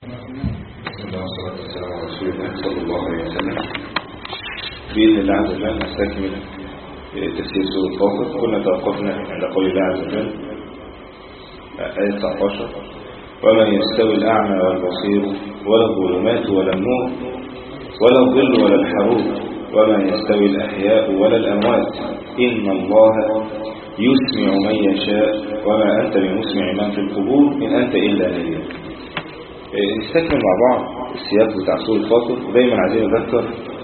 بسم الله والصلاة والسلام على رسول الله صلى الله عليه وسلم. بإذن الله عز وجل نستكمل تفسير سورة فاطر. كنا توقفنا عند قول الله عز وجل آية 19: وما يستوي الأعمى والبصير ولا الظلمات ولا النور ولا الظل ولا الحرور وما يستوي الأحياء ولا الأموات إن الله يسمع من يشاء وما أنت بمسمع من في القبور إن أنت إلا نذير. نستكمل مع بعض السياق بتاع سورة فاطر. دايما عايزين نذكر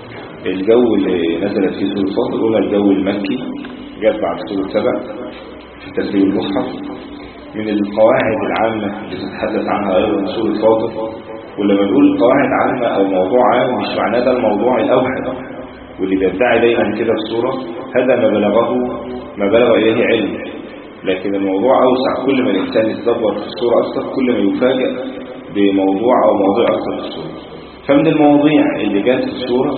الجو اللي نزلت فيه سورة فاطر. قلنا الجو المكي جاء بعد سورة سبع في ترتيب المصحف. من القواعد العامة اللي تتحدث عنها أيضا سورة فاطر، ولما نقول قواعد عامة أو موضوع عام مش معناه ده الموضوع الأوحد، واللي بيدعي دايما كده في السورة هذا ما بلغ إليه علم، لكن الموضوع أوسع. كل ما الإنسان يتدبر في السورة أكثر كل ما يفاجأ بموضوع أو موضوع أكثر في السورة. فمن المواضيع اللي جات في السورة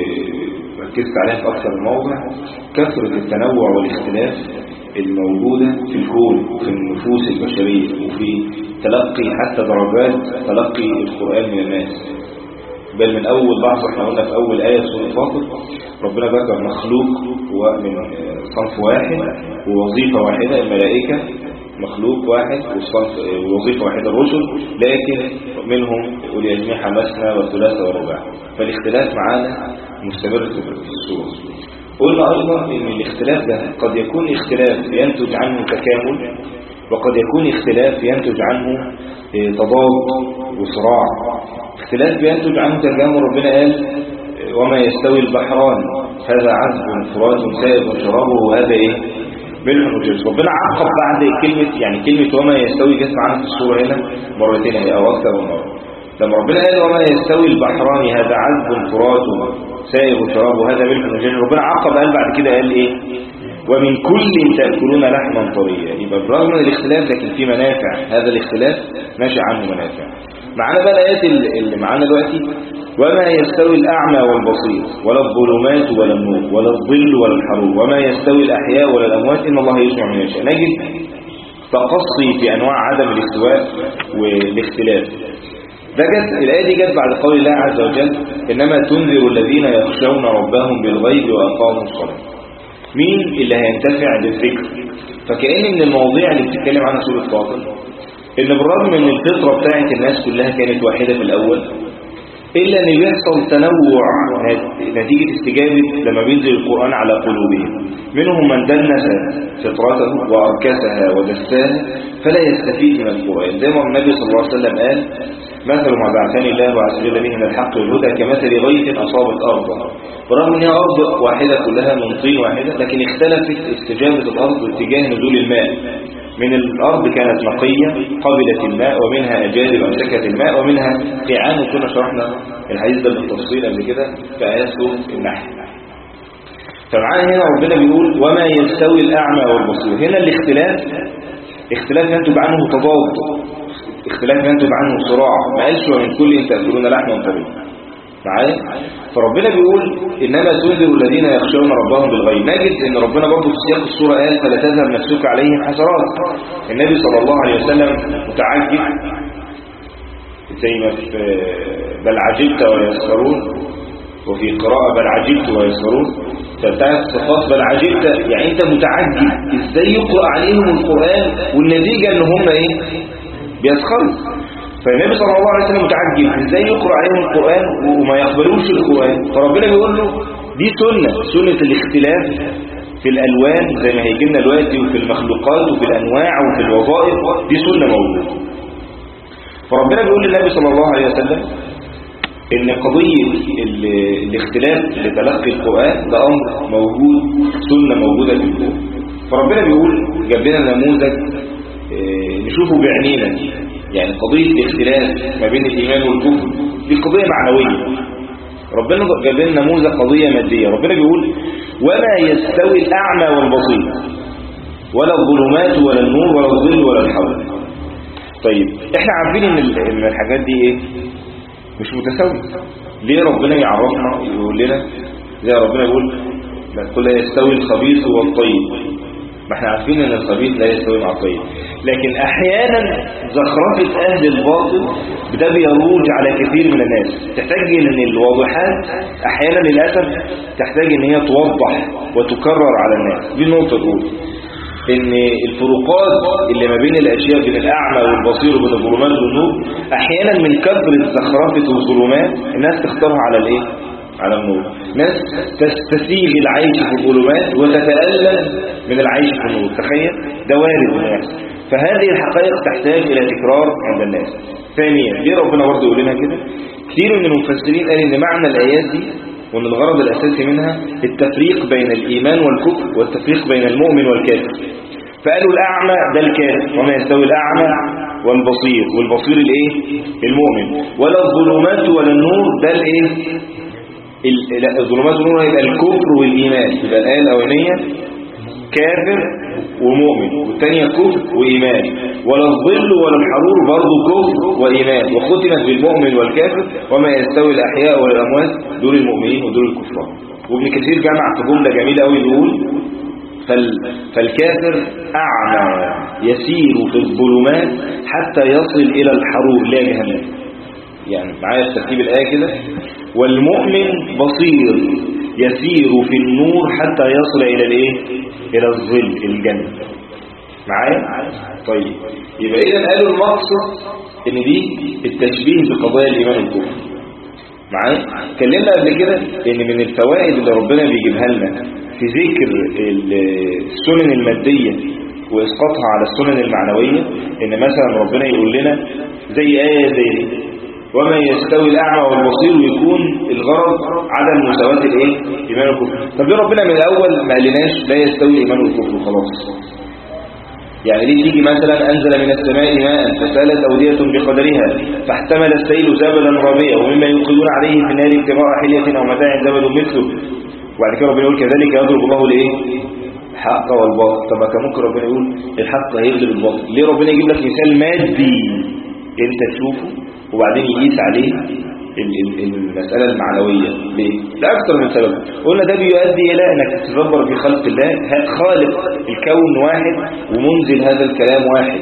وركزت عليها في أكثر من موضع كثرة التنوع والاختلاف الموجودة في الكون وفي النفوس البشرية وفي تلقي حتى درجات تلقي القرآن من الناس. بل من أول لحظة احنا قلنا في أول آية سورة فاطر ربنا ذكر مخلوق ومن صنف واحد ووظيفة واحدة، الملائكة مخلوق واحد ووظيفة واحدة الرسل، لكن منهم أولي أجنحة مثنى وثلاثة ورباع. فالاختلاف معانا مستمر في السورة. قلنا أيضا إن الاختلاف ده قد يكون اختلاف ينتج عنه تكامل، وقد يكون اختلاف ينتج عنه تضاد وصراع. اختلاف ينتج عنه تكامل، ربنا قال وما يستوي البحران هذا عذب فرات سائغ شرابه وهذا ملح وجلس. ربنا عقب بعد كلمة وما يستوي جت معانا في السورة هنا مرتين أو أكثر من مرة. لما ربنا قال وما يستوي البحران هذا عذب فرات سائغ شرابه وهذا ملح وجلس، ربنا عقب قال بعد كده قال ومن كل تأكلون لحما طريا. يبقى بالرغم من الاختلاف لكن في منافع، هذا الاختلاف ناشئ عنه منافع. معانا بقى الآيات اللي معانا دلوقتي: وما يستوي الأعمى والبصير ولا الظلمات ولا النور ولا الظل ولا الحرور وما يستوي الأحياء ولا الأموات إن الله يسمع من يشاء. نجد تقصي في أنواع عدم الاستواء والاختلاف. الآية دي جت بعد قول الله عز وجل إنما تنذر الذين يخشون ربهم بالغيب وأقاموا الصلاة. مين اللي هينتفع بالذكر؟ فكأن من المواضيع اللي بتتكلم عنها سورة فاطر إن بالرغم من الفطرة بتاعت الناس كلها كانت واحدة في الأول، إلا أن بيحصل تنوع نتيجة استجابة لما بينزل القرآن على قلوبهم. منهم من دنس فطرته وأركسها ودساها فلا يستفيد من القرآن، زي ما النبي صلى الله عليه وسلم قال مثل ما بعثني الله عز وجل به من الحق والهدى كمثل غيث أصابت أرضا. برغم أنها أرض واحدة كلها من طين واحدة، لكن اختلفت استجابة الأرض اتجاه نزول الماء. من الأرض كانت نقية قبلت الماء، ومنها أجادب أمسكت الماء، ومنها قيعان. وكنا شرحنا الحديث ده بالتفصيل قبل كده في آيات سورة النحل. فمعانا هنا ربنا بيقول وما يستوي الأعمى والبصير. هنا الاختلاف ينتج عنه تضاد، اختلاف ينتج عنه صراع. ما قالش ومن كل تأكلون لحما طريا معايا. فربنا بيقول إنما تنذر الذين يخشون ربهم بالغيب. نجد إن ربنا برضه في سياق السورة قال فلا تذهب نفسك عليهم حسرات. النبي صلى الله عليه وسلم متعجب زي ما في بل عجبت ويسخرون، وفي قراءة بل عجبت ويسخرون. فبتاعت صفات بل عجبت يعني أنت متعجب إزاي يقرأ عليهم القرآن والنتيجة إن هم بيسخروا. فالنبي صلى الله عليه وسلم متعجب ازاي يقرأ عليهم القرآن وما يقبلوش القرآن. فربنا بيقول له دي سنة الاختلاف في الألوان زي ما هيجي لنا دلوقتي، وفي المخلوقات وفي الأنواع وفي الوظائف، دي سنة موجودة. فربنا بيقول للنبي صلى الله عليه وسلم ان قضية الاختلاف لتلقي القرآن ده أمر موجود، سنة موجودة في الكون. فربنا بيقول جاب لنا نموذج نشوفه بعينينا. يعني قضية الاختلاف ما بين الإيمان والكفر دي قضية معنوية. ربنا جاب لنا نموذج قضية مادية. ربنا بيقول وما يستوي الأعمى والبصير ولا الظلمات ولا النور ولا الظل ولا الحول. طيب احنا عارفين ان الحاجات دي مش متساوية. ليه ربنا يعرفنا يقول لنا زي ربنا يقول قل لا يستوي الخبيث والطيب؟ ما احنا عارفين ان الخبيث لا يستوي مع الطيب. لكن احيانا زخرفة اهل الباطل ده بيروج على كثير من الناس، تحتاج ان الواضحات احيانا للأسف تحتاج ان هي توضح وتكرر على الناس. دي النقطة الاولى، ان الفروقات اللي ما بين الاشياء بين الاعمى والبصير وبين الظلمات والنور احيانا من كثرة زخرفة الظلمات الناس تختارها على الايه؟ على النور. ناس تستسيغ العيش في الظلمات وتتألم من العيش في النور. تخيل ده وارد من الناس. فهذه الحقائق تحتاج الى تكرار عند الناس. ثانيا ليه ربنا برضه يقول لنا كده؟ كثير من المفسرين قال ان معنى الايات دي وان الغرض الاساسي منها التفريق بين الايمان والكفر والتفريق بين المؤمن والكافر. فقالوا الاعمى ده الكافر، وما يستوي الاعمى والبصير، والبصير الايه؟ المؤمن. ولا الظلمات ولا النور ده الايه؟ الظلمات والنور هيبقى الكفر والايمان. يبقى الايه الاولانيه كافر ومؤمن، والثانيه كفر وايمان. ولا الظل ولا الحرور برضه كفر وايمان، وختمت بالمؤمن والكافر وما يستوي الاحياء والاموات دول المؤمنين ودول الكفار. وابن كثير جمع في جمله جميله قوي يقول فالكافر اعمى يسير في الظلمات حتى يصل الى الحرور لا جهنم. يعني معايا ترتيب الايه كده، والمؤمن بصير يسير في النور حتى يصل الى الايه؟ الى الظل الجنة. معايا؟ طيب يبقى اذا قالوا المقصد ان دي التشبيه بقضايا الايمان والكفر. معايا؟ اتكلمنا قبل كده ان من الفوائد اللي ربنا بيجيبها لنا في ذكر السنن المادية واسقاطها على السنن المعنوية، ان مثلا ربنا يقول لنا زي آية زي دي وما يستوي الأعمى والبصير، ويكون الغرض عدم مساواة الايه؟ الايمان والكفر. طب ليه ربنا من الاول ما قالناش لا يستوي الايمان والكفر وخلاص؟ يعني ليه تيجي مثلا انزل من السماء ماء فسالت اودية بقدرها فاحتمل السيل زبدا رابيا ومما يوقدون عليه في النار ابتغاء حلية او متاع زبد مثله، وبعد كده ربنا يقول كذلك يضرب الله الايه؟ الحق والباطل. طب كان ممكن ربنا يقول الحق هيغلب الباطل. ليه ربنا يجيب لك مثال مادي انت تشوفه وبعدين يقيس عليه المسألة المعنوية؟ ليه؟ ده أكثر من سبب. قلنا ده بيؤدي إلى أنك تتدبر في خلق الله. خالق الكون واحد ومنزل هذا الكلام واحد.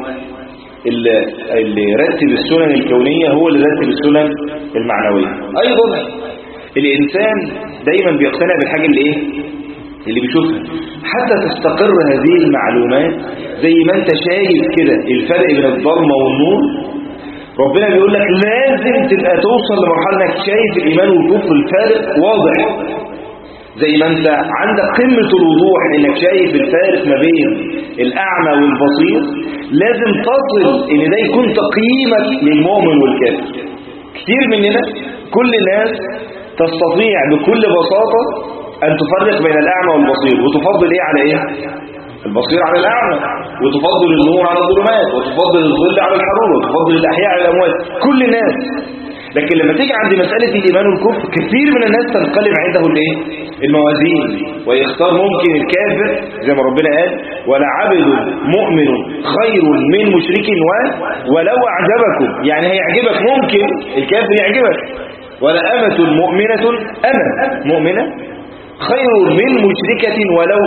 اللي رتب السنن الكونية هو اللي رتب السنن المعنوية. أيضا الإنسان دايما بيقتنع بالحاجة اللي إيه؟ اللي بيشوفها حتى تستقر هذه المعلومات. زي ما أنت شايف كده الفرق بين الظلمة والنور، ربنا بيقول لك لازم تبقى توصل لمرحلة انك شايف الايمان والكفر الفارق واضح. زي ما انت عندك قمة الوضوح انك شايف الفارق ما بين الاعمى والبصير، لازم تصل ان ده يكون تقييمك للمؤمن والكافر. كتير مننا كل الناس تستطيع بكل بساطة ان تفرق بين الاعمى والبصير، وتفضل ايه على ايه؟ البصير على الأعمى، وتفضل النور على الظلمات، وتفضل الظل على الحرور، وتفضل الأحياء على الأموات. كل الناس. لكن لما تيجي عند مسألة الإيمان والكفر كثير من الناس تنقلب عنده الايه؟ الموازين، ويختار ممكن الكافر زي ما ربنا قال ولا عبد مؤمن خير من مشرك ولو أعجبكم. يعني هيعجبك، ممكن الكافر يعجبك. ولا أمة مؤمنة مؤمنة خير من مشركة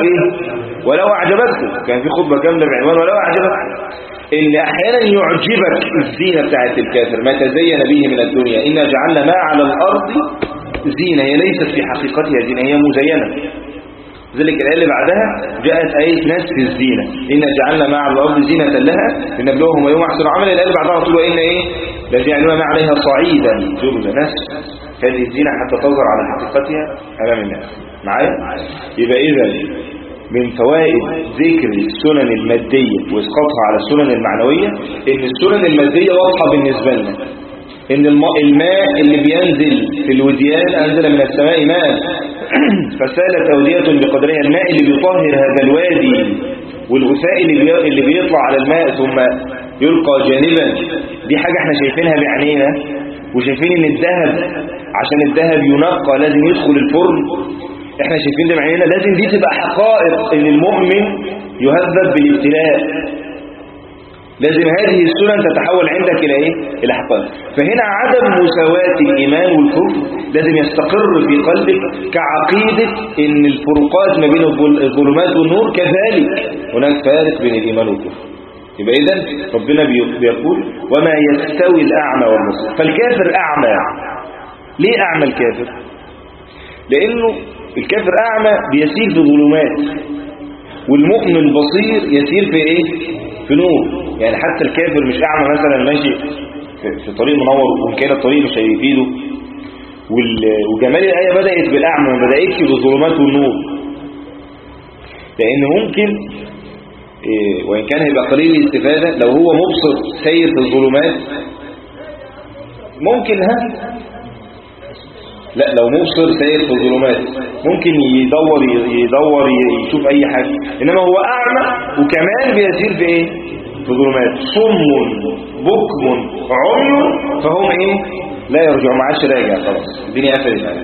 ولو أعجبتكم. كان في خطبة كاملة بعنوان ولو أعجبتكم. إن أحيانا يعجبك الزينة بتاعت الكافر ما تزين به من الدنيا. إنا جعلنا ما على الأرض زينة، هي ليست في حقيقتها زينة، هي مزينة. ذلك الآية اللي بعدها جاءت آية نسف الزينة، إنا جعلنا ما على الأرض زينة لها لنبلوهم أيهم أحسن عملا. الآية اللي بعدها تقول إن لجعلنا ما عليها صعيدا جرزا، نسف هذه الزينة حتى تظهر على حقيقتها أمام الناس. معايا؟ يبقى إذا من فوائد ذكر السنن المادية وإسقاطها على السنن المعنوية إن السنن المادية واضحة بالنسبة لنا. إن الماء اللي بينزل في الوديان أنزل من السماء ماء فسالت أودية بقدرها. الماء اللي بيطهر هذا الوادي والغثاء اللي بيطلع على الماء ثم يلقى جانبا، دي حاجة احنا شايفينها بعينينا، وشايفين ان الذهب عشان الذهب ينقى لازم يدخل الفرن، احنا شايفين ده بعينينا. لازم دي تبقى حقائق ان المؤمن يهذب بالابتلاء. لازم هذه السنن تتحول عندك الى ايه؟ الى حقائق. فهنا عدم مساواة الايمان والكفر لازم يستقر في قلبك كعقيدة ان الفروقات ما بين الظلمات والنور كذلك هناك فارق بين الايمان والكفر. يبقى إذن ربنا بيقول وما يستوي الأعمى والبصير. فالكافر أعمى. ليه أعمى الكافر؟ لأنه الكافر أعمى بيسير في ظلمات، والمؤمن البصير يسير في إيه؟ في نور. يعني حتى الكافر مش أعمى مثلا ماشي في طريق منور وإن كان الطريق مش هيفيده. وجمال الآية بدأت بالأعمى ما بدأتش بالظلمات والنور، لأن ممكن وإن كان هيبقى قليل الاستفادة لو هو مبصر سير في الظلمات ممكن لا لو مبصر سير في الظلمات ممكن يدور يشوف أي حاجة. إنما هو أعمى وكمان بيسير في إيه؟ في ظلمات. صم بكم عمي فهم إيه؟ لا يرجع، ما عادش راجع، خلاص الدنيا قفلت عليه.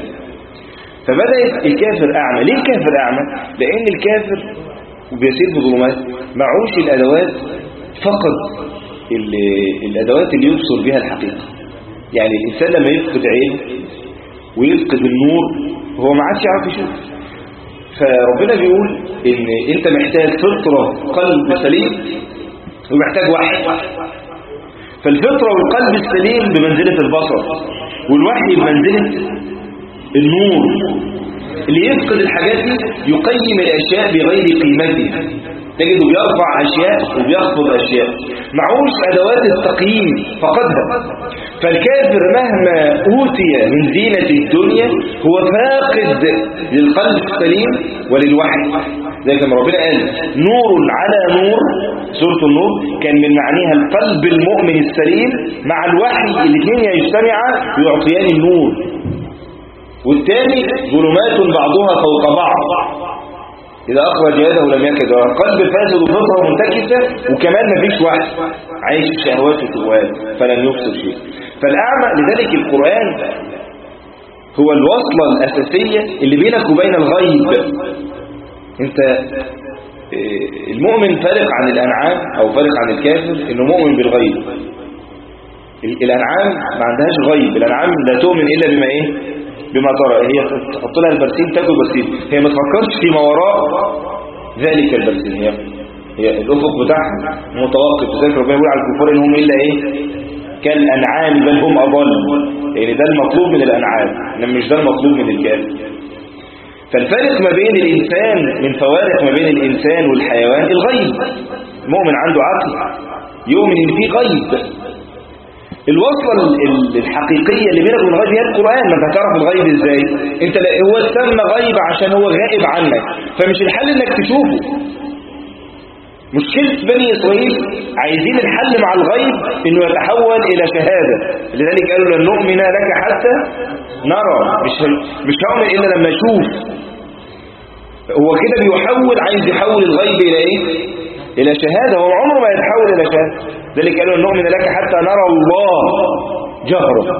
فبدأت الكافر أعمى. ليه الكافر أعمى؟ لأن الكافر وبيسير في ظلمات معوش الأدوات، فقد الأدوات اللي يبصر بها الحقيقة. يعني الإنسان لما يفقد عين ويفقد النور هو ما عادش يعرف يشوف. فربنا بيقول إن أنت محتاج فطرة قلب سليم ومحتاج وحي. فالفطرة والقلب السليم بمنزلة البصر، والوحي بمنزلة النور. اللي يفقد الحاجات دي يقيم الأشياء بغير قيمتها، تجده بيرفع أشياء وبيخفض أشياء، معوش أدوات التقييم فقدها. فالكافر مهما أوتي من زينة الدنيا هو فاقد للقلب السليم وللوحي. زي ما ربنا قال نور على نور، سورة النور كان من معانيها القلب المؤمن السليم مع الوحي، الاثنين يجتمعا ويعطيان النور. والثاني ظلمات بعضها فوق بعض إذا أخرج يده لم يكد. قلب فاسد وفطرة منتكسة وكمان مفيش وحي، عايش شهوات وشهوات فلن يبصر شيء. فالأعمى لذلك القرآن هو الوصلة الأساسية اللي بينك وبين الغيب. انت المؤمن فارق عن الأنعام أو فارق عن الكافر إنه مؤمن بالغيب. الأنعام ما عندهاش غيب. الأنعام لا تؤمن إلا بما إيه؟ بما ترى. هي تحط لها البرسيم تاكل برسيم، هي ما تفكرش فيما وراء ذلك البرسيم. هي الأفق بتاعها متوقف. ذلك ربنا يقول على الكفار إنهم إلا إيه؟ كالأنعام بل هم أضل. يعني ده المطلوب من الأنعام إنما مش ده المطلوب من الكافر. فالفارق ما بين الإنسان من فوارق ما بين الإنسان والحيوان الغيب. المؤمن عنده عقل يؤمن إن فيه غيب. الوصلة الحقيقية اللي بينك وبين الغيب هي القرآن. ما انت هتعرف الغيب ازاي؟ انت هو سمى غيب عشان هو غائب عنك، فمش الحل انك تشوفه. مشكلة بني إسرائيل عايزين الحل مع الغيب انه يتحول الى شهادة. لذلك قالوا لن نؤمن لك حتى نرى. مش هؤمن الا لما اشوف. هو كده بيحول، عايز يحول الغيب الى ايه؟ الى شهادة. هو عمره ما يتحول الى شهادة. ذلك قالوا نؤمن لك حتى نرى الله جهرا.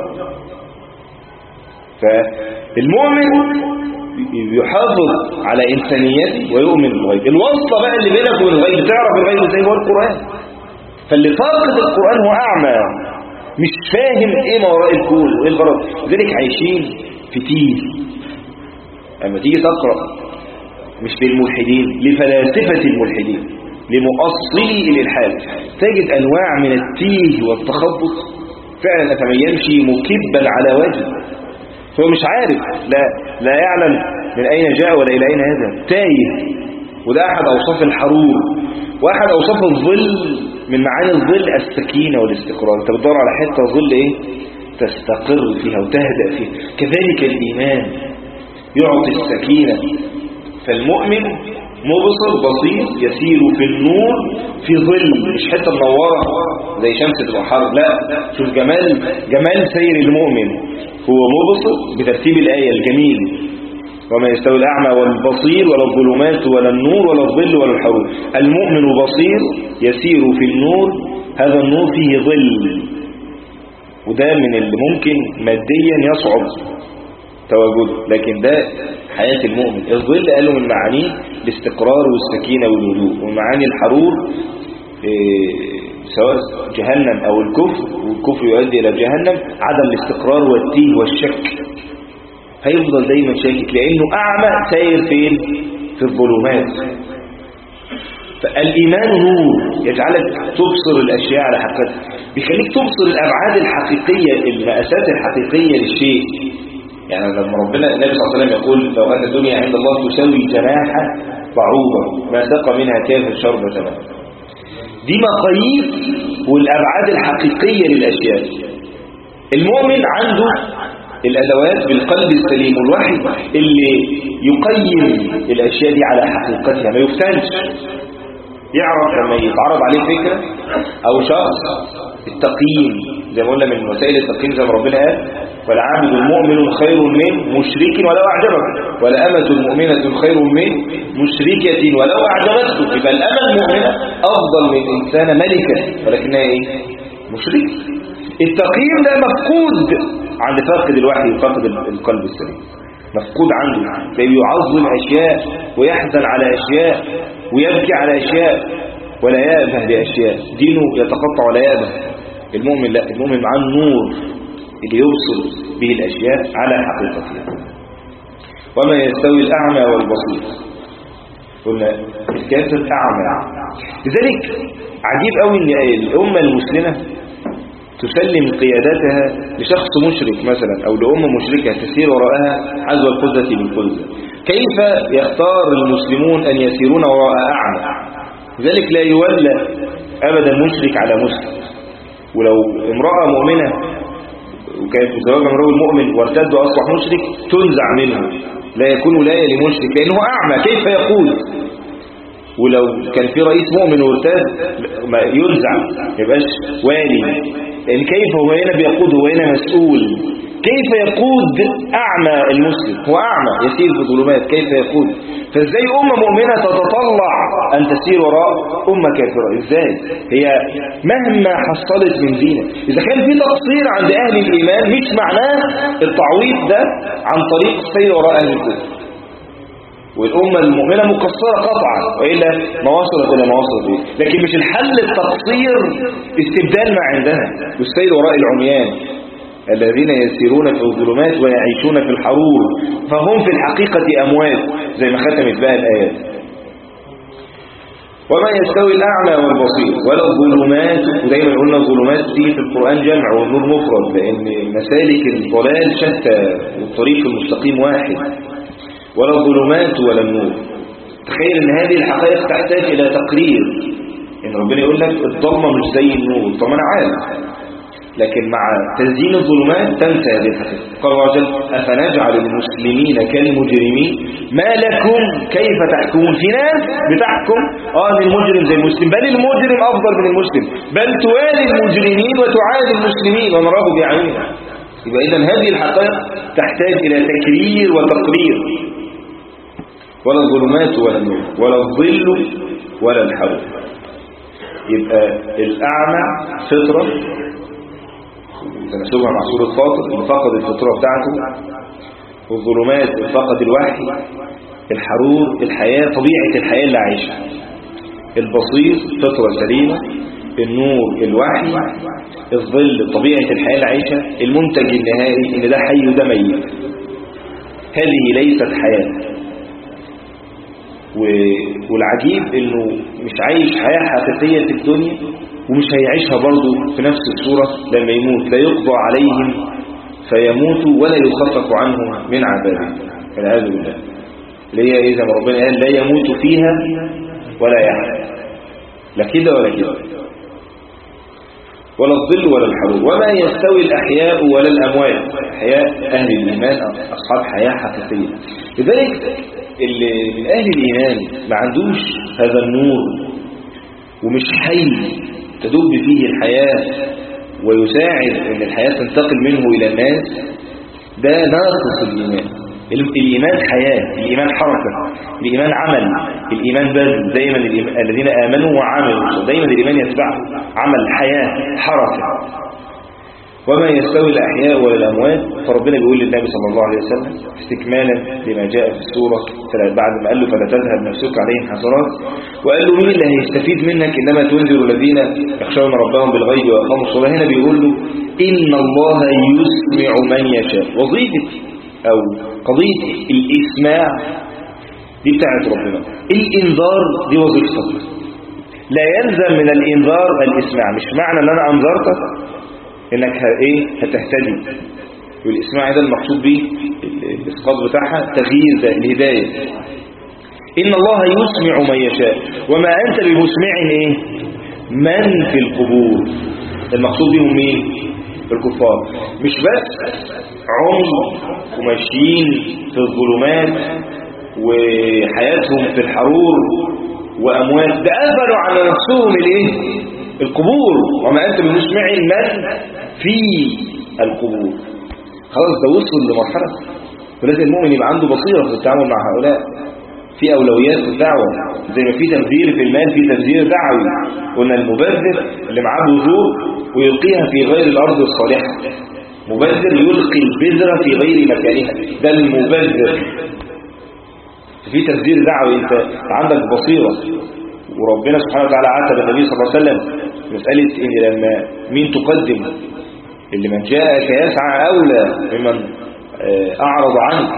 فالمؤمن يحافظ على إنسانيته ويؤمن بالغيب. الوصلة بقى اللي بينك وبين الغيب تعرف الغيب ازاي هو القرآن. فاللي فاقد القرآن هو أعمى، مش فاهم ايه ما وراء الكون وايه الغرض. لذلك عايشين في تيه. اما تيجي تقرأ مش للملحدين، لفلاسفة الملحدين، لمؤصلي الإلحاد، تجد أنواع من التيه والتخبط. فعلا أفمن يمشي مكبا على وجهه هو مش عارف، لا يعلم من أين جاء ولا إلى أين هذا، تايه. وده أحد أوصاف الحرور. وأحد أوصاف الظل من معاني الظل السكينة والاستقرار. أنت بتدور على حتة ظل إيه؟ تستقر فيها وتهدأ فيها. كذلك الإيمان يعطي السكينة. فالمؤمن مبصر بصير يسير في النور في ظل، مش حته منوره زي شمس البحر. لا، شوف جمال سير المؤمن. هو مبصر بترتيب الآية الجميل وما يستوي الأعمى والبصير ولا الظلمات ولا النور ولا الظل ولا الحرور. المؤمن بصير يسير في النور، هذا النور فيه ظل، وده من اللي ممكن ماديا يصعب تواجده، لكن ده حياة المؤمن. الظل قالوا من معانيه الاستقرار والسكينة والهدوء، ومن معاني الحرور سواء جهنم أو الكفر، والكفر يؤدي إلى جهنم، عدم الاستقرار والتيه والشك. هيفضل دايما شاكك لأنه أعمى ساير فين؟ في الظلمات. فالإيمان نور يجعلك تبصر الأشياء على حقيقتها، بيخليك تبصر الأبعاد الحقيقية، المقاسات الحقيقية للشيء. يعني لما ربنا النبي صلى الله عليه وسلم يقول لو أن الدنيا عند الله تساوي جناح بعوضة ما سقى منها كافر شربة ماء. دي مقاييس والأبعاد الحقيقية للأشياء. المؤمن عنده الأدوات بالقلب السليم والوحي اللي يقيم الأشياء دي على حقيقتها، ما يفتنش، يعرف لما يتعرض عليه فكرة أو شخص التقييم، زي ما قلنا من وسائل التقييم زي ما ربنا قال والعبد المؤمن خير من مشرك ولو أعجبك والأمة المؤمنة خير من مشركة ولو أعجبتك. يبقى الأمة المؤمنة أفضل من إنسان ملكة ولكنها إيه؟ مشرك. التقييم ده مفقود عند فاقد الوحي وفاقد القلب السليم، مفقود عنده، فيعظم أشياء ويحزن على أشياء ويبكي على أشياء ولا يأبه لأشياء، دينه يتقطع ولا يأبه. المؤمن لا، المؤمن معاه النور اللي يبصر به الأشياء على حقيقتها. وما يستوي الأعمى والبصير، قلنا الكافر أعمى. لذلك عجيب قوي أن الأمة المسلمة تسلم قيادتها لشخص مشرك مثلا أو لأمة مشركة تسير وراءها حذو القذة بالقذة. كيف يختار المسلمون أن يسيرون وراء أعمى؟ لذلك لا يولى أبدا مشرك على مسلم. ولو امرأة مؤمنة وكانت متزوجة من رجل مؤمن وارتد وأصبح مشرك تنزع منه، لا يكون ولاية لمشرك لأنه أعمى، كيف يقود؟ ولو كان في رئيس مؤمن وارتد ينزع، ما يبقاش والي، لأن كيف هو هنا بيقود، هو هنا مسؤول. كيف يقود أعمى المسلم؟ هو أعمى يسير في الظلمات، كيف يقود؟ فإزاي أمة مؤمنة تتطلع أن تسير وراء أمة كافرة؟ إزاي؟ هي مهما حصلت من زينة، إذا كان في تقصير عند أهل الإيمان مش معناه التعويض ده عن طريق السير وراء أهل الكفر. والأمة المؤمنة مقصرة قطعا وإلا ما وصلت إلى ما وصلت إليه، لكن مش الحل التقصير استبدال ما عندها والسير وراء العميان الذين يسيرون في الظلمات ويعيشون في الحرور فهم في الحقيقة أموات، زي ما ختمت بقى الآيات. وما يستوي الأعمى والبصير ولا الظلمات، ودايما قلنا الظلمات دي في القرآن جمع والنور مفرد، لأن مسالك الضلال شتى والطريق المستقيم واحد. ولا الظلمات ولا النور. تخيل ان هذه الحقائق تحتاج الى تقرير، ان ربنا يقول لك الضلمه مش زي النور، طب انا عارف، لكن مع تزيين الظلمات تنسى هذه الحقيقه. قال الله عز وجل افنجعل المسلمين كالمجرمين ما لكم كيف تحكمون. في ناس بتحكم ان المجرم زي المسلم، بل المجرم افضل من المسلم، بل توالي المجرمين وتعادي المسلمين ونراه بعيننا. يبقى اذا هذه الحقائق تحتاج الى تكرير وتقرير. ولا الظلمات ولا النور ولا الظل ولا الحرور. يبقى الأعمى فطرة تناسبها مع سورة فاطر اللي فقد الفطرة بتاعته، والظلمات فقد الوحي، الحرور الحياة طبيعة الحياة اللي عايشها، البصير فطرة سليمة، النور الوحي، الظل طبيعة الحياة اللي عايشها، المنتج النهائي ان ده حي وده ميت. هذه ليست حياة. والعجيب انه مش عايش حياة حقيقية في الدنيا ومش هيعيشها برضه في نفس الصورة لما يموت، لا يقضى عليهم فيموتوا ولا يخفف عنهم من عذابه والعياذ بالله. اللي هي إذا ما ربنا قال لا يموت فيها ولا يحيا، لا كده ولا كده. ولا الظل ولا الحرور. وما يستوي الأحياء ولا الأموات. أحياء أهل الإيمان أصحاب حياة حقيقية. لذلك اللي من أهل الإيمان ما عندوش هذا النور ومش حي تدب فيه الحياة ويساعد أن الحياة تنتقل منه إلى الناس، ده ناقص الإيمان. الإيمان حياة، الإيمان حركة، الإيمان عمل، الإيمان بذل. دايما الذين آمنوا وعملوا، دايما الإيمان يتبع عمل، حياة، حركة. وما يستوي الأحياء ولا الأموات. فربنا بيقول للنبي صلى الله عليه وسلم استكمالا لما جاء في السورة بعد ما قال له فلا تذهب نفسك عليهم حسرات، وقال له مين اللي هيستفيد منك إنما تنذر الذين يخشون ربهم بالغيب وأقاموا الصلاة. هنا بيقول له إن الله يسمع من يشاء. وظيفة أو قضية الإسماع دي بتاعت ربنا، الإنذار دي وظيفتك. لا يلزم من الإنذار الإسماع. مش معنى أن أنا أنذرتك إنك هتهتدي. والإسماع ده المقصود به الإسقاط بتاعها تغيير، ده الهداية. إن الله يسمع من يشاء وما أنت بمسمع من في القبور. المقصود بهم مين؟ الكفار. مش بس عمي وماشيين في الظلمات وحياتهم في الحرور وأموات، ده قفلوا على نفسهم القبور. وما أنت بمسمع من في القبور. خلاص ده وصل لمرحلة. ولازم المؤمن يبقى عنده بصيرة في التعامل مع هؤلاء. في أولويات في الدعوة، زي ما في تبذير في المال في تبذير دعوي. قلنا المبذر اللي معاه بذور ويلقيها في غير الأرض الصالحة. مبذر يلقي البذرة في غير مكانها، ده المبذر. في تبذير دعوي، انت عندك بصيرة. وربنا سبحانه وتعالى عاتب النبي صلى الله عليه وسلم مسألة ان لما مين تقدم، اللي من جاءك يسعى أولى ممن أعرض عنه.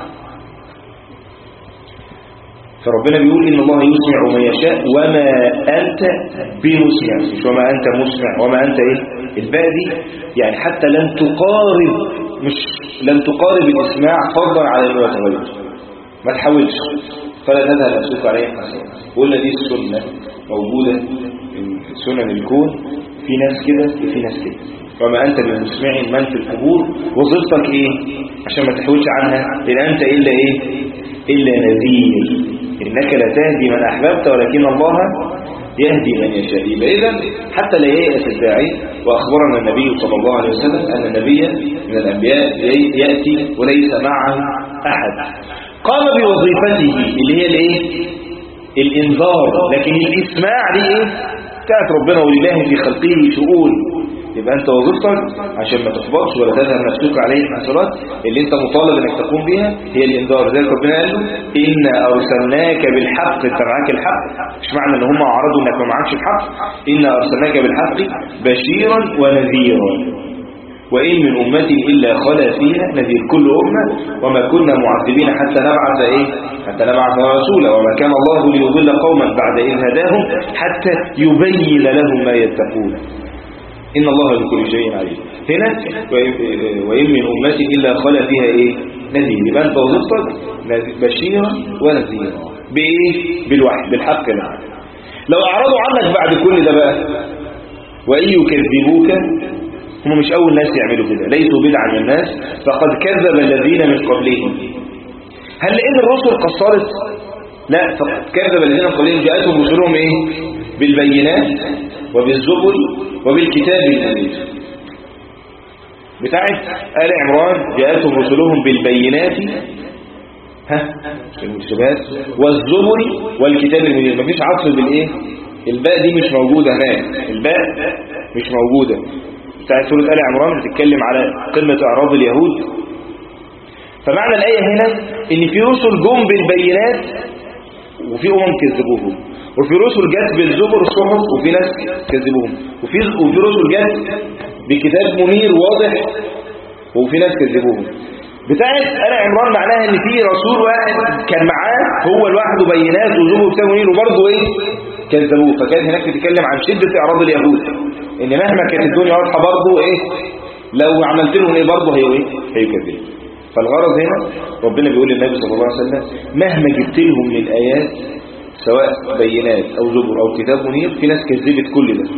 فربنا بيقول إن الله يسمع من يشاء وما أنت بمسمع. مش وما أنت مسمع، وما أنت الباء دي يعني حتى لم تقارب، مش لم تقارب الإسماع فضلا على أنه يتغير. ما تحاولش، فلا تذهب نفسك عليه حسنا. قلنا دي السنة موجودة من سنن الكون، في ناس كده وفي ناس كده. وما أنت بمسمع من في القبور. وظيفتك عشان ما تحاولش عنها، إن أنت إلا نذير. إنك لا تهدي من أحببت ولكن الله يهدي من يشاء. يبقى إذن حتى لا ييأس الداعي. وأخبرنا النبي صلى الله عليه وسلم أن النبي من الأنبياء يأتي وليس معه أحد. قام بوظيفته اللي هي الإنذار، لكن الإسماع دي بتاعت ربنا. ولله في خلقه شؤون. يبقى أنت وظيفتك عشان ما تحبطش ولا تذهب نفسك عليه حسرات، اللي أنت مطالب أنك تقوم بها هي الإنذار. زي ربنا قال له إنا أرسلناك بالحق. أنت معاك الحق، مش معنى أن هم عرضوا أنك ما معكش الحق. إنا أرسلناك بالحق بشيرا ونذيرا وإن من أمة إلا خلا فيها نذير. كل أمة. وما كنا معذبين حتى نبعث رسولا. وما كان الله ليضل قوما بعد إذ هداهم حتى يبين لهم ما يتقون. إن الله بكل شيء عليم. هنا وإن من أمة إلا خلا فيها نذير. يبقى أنت وظيفتك بشيرا ونذيرا بالوحي بالحق. لو أعرضوا عنك بعد كل ده بقى وإن يكذبوك، هم مش أول ناس يعملوا كده، ليسوا بدعا من الناس، فقد كذب الذين من قبلهم. هل لأن الرسل قصرت؟ لا، فقد كذب الذين من قبلهم جاءتهم رسلهم بالبينات وبالزبر وبالكتاب المنير. بتاعت آل عمران جاءتهم رسلهم بالبينات المشتبهات والزبر والكتاب المنير. مفيش عطف الباء دي مش موجودة هناك. الباء مش موجودة. بتاعت سورة آل عمران بتتكلم على قمة أعراض اليهود. فمعنى الآية هنا إن في رسل جم بالبينات وفي كذبوهم، وفي رسل جت بالزبر الصحف وفي ناس كذبوهم، وفي رسل جت بكتاب منير واضح وفي ناس كذبوهم. بتاعت آل عمران معناها ان في رسول واحد كان معاه هو لوحده بينات وزبر وكتاب منير وبرضه كذبوه. فكانت هناك بتتكلم عن شدة اعراض اليهود، ان مهما كانت الدنيا واضحه برضه لو عملت لهم برضه هيكذبوا. فالغرض هنا ربنا بيقول للنبي صلى الله عليه وسلم مهما جبت لهم من ايات سواء بينات او زبر او كتاب منير، في ناس كذبت كل ده.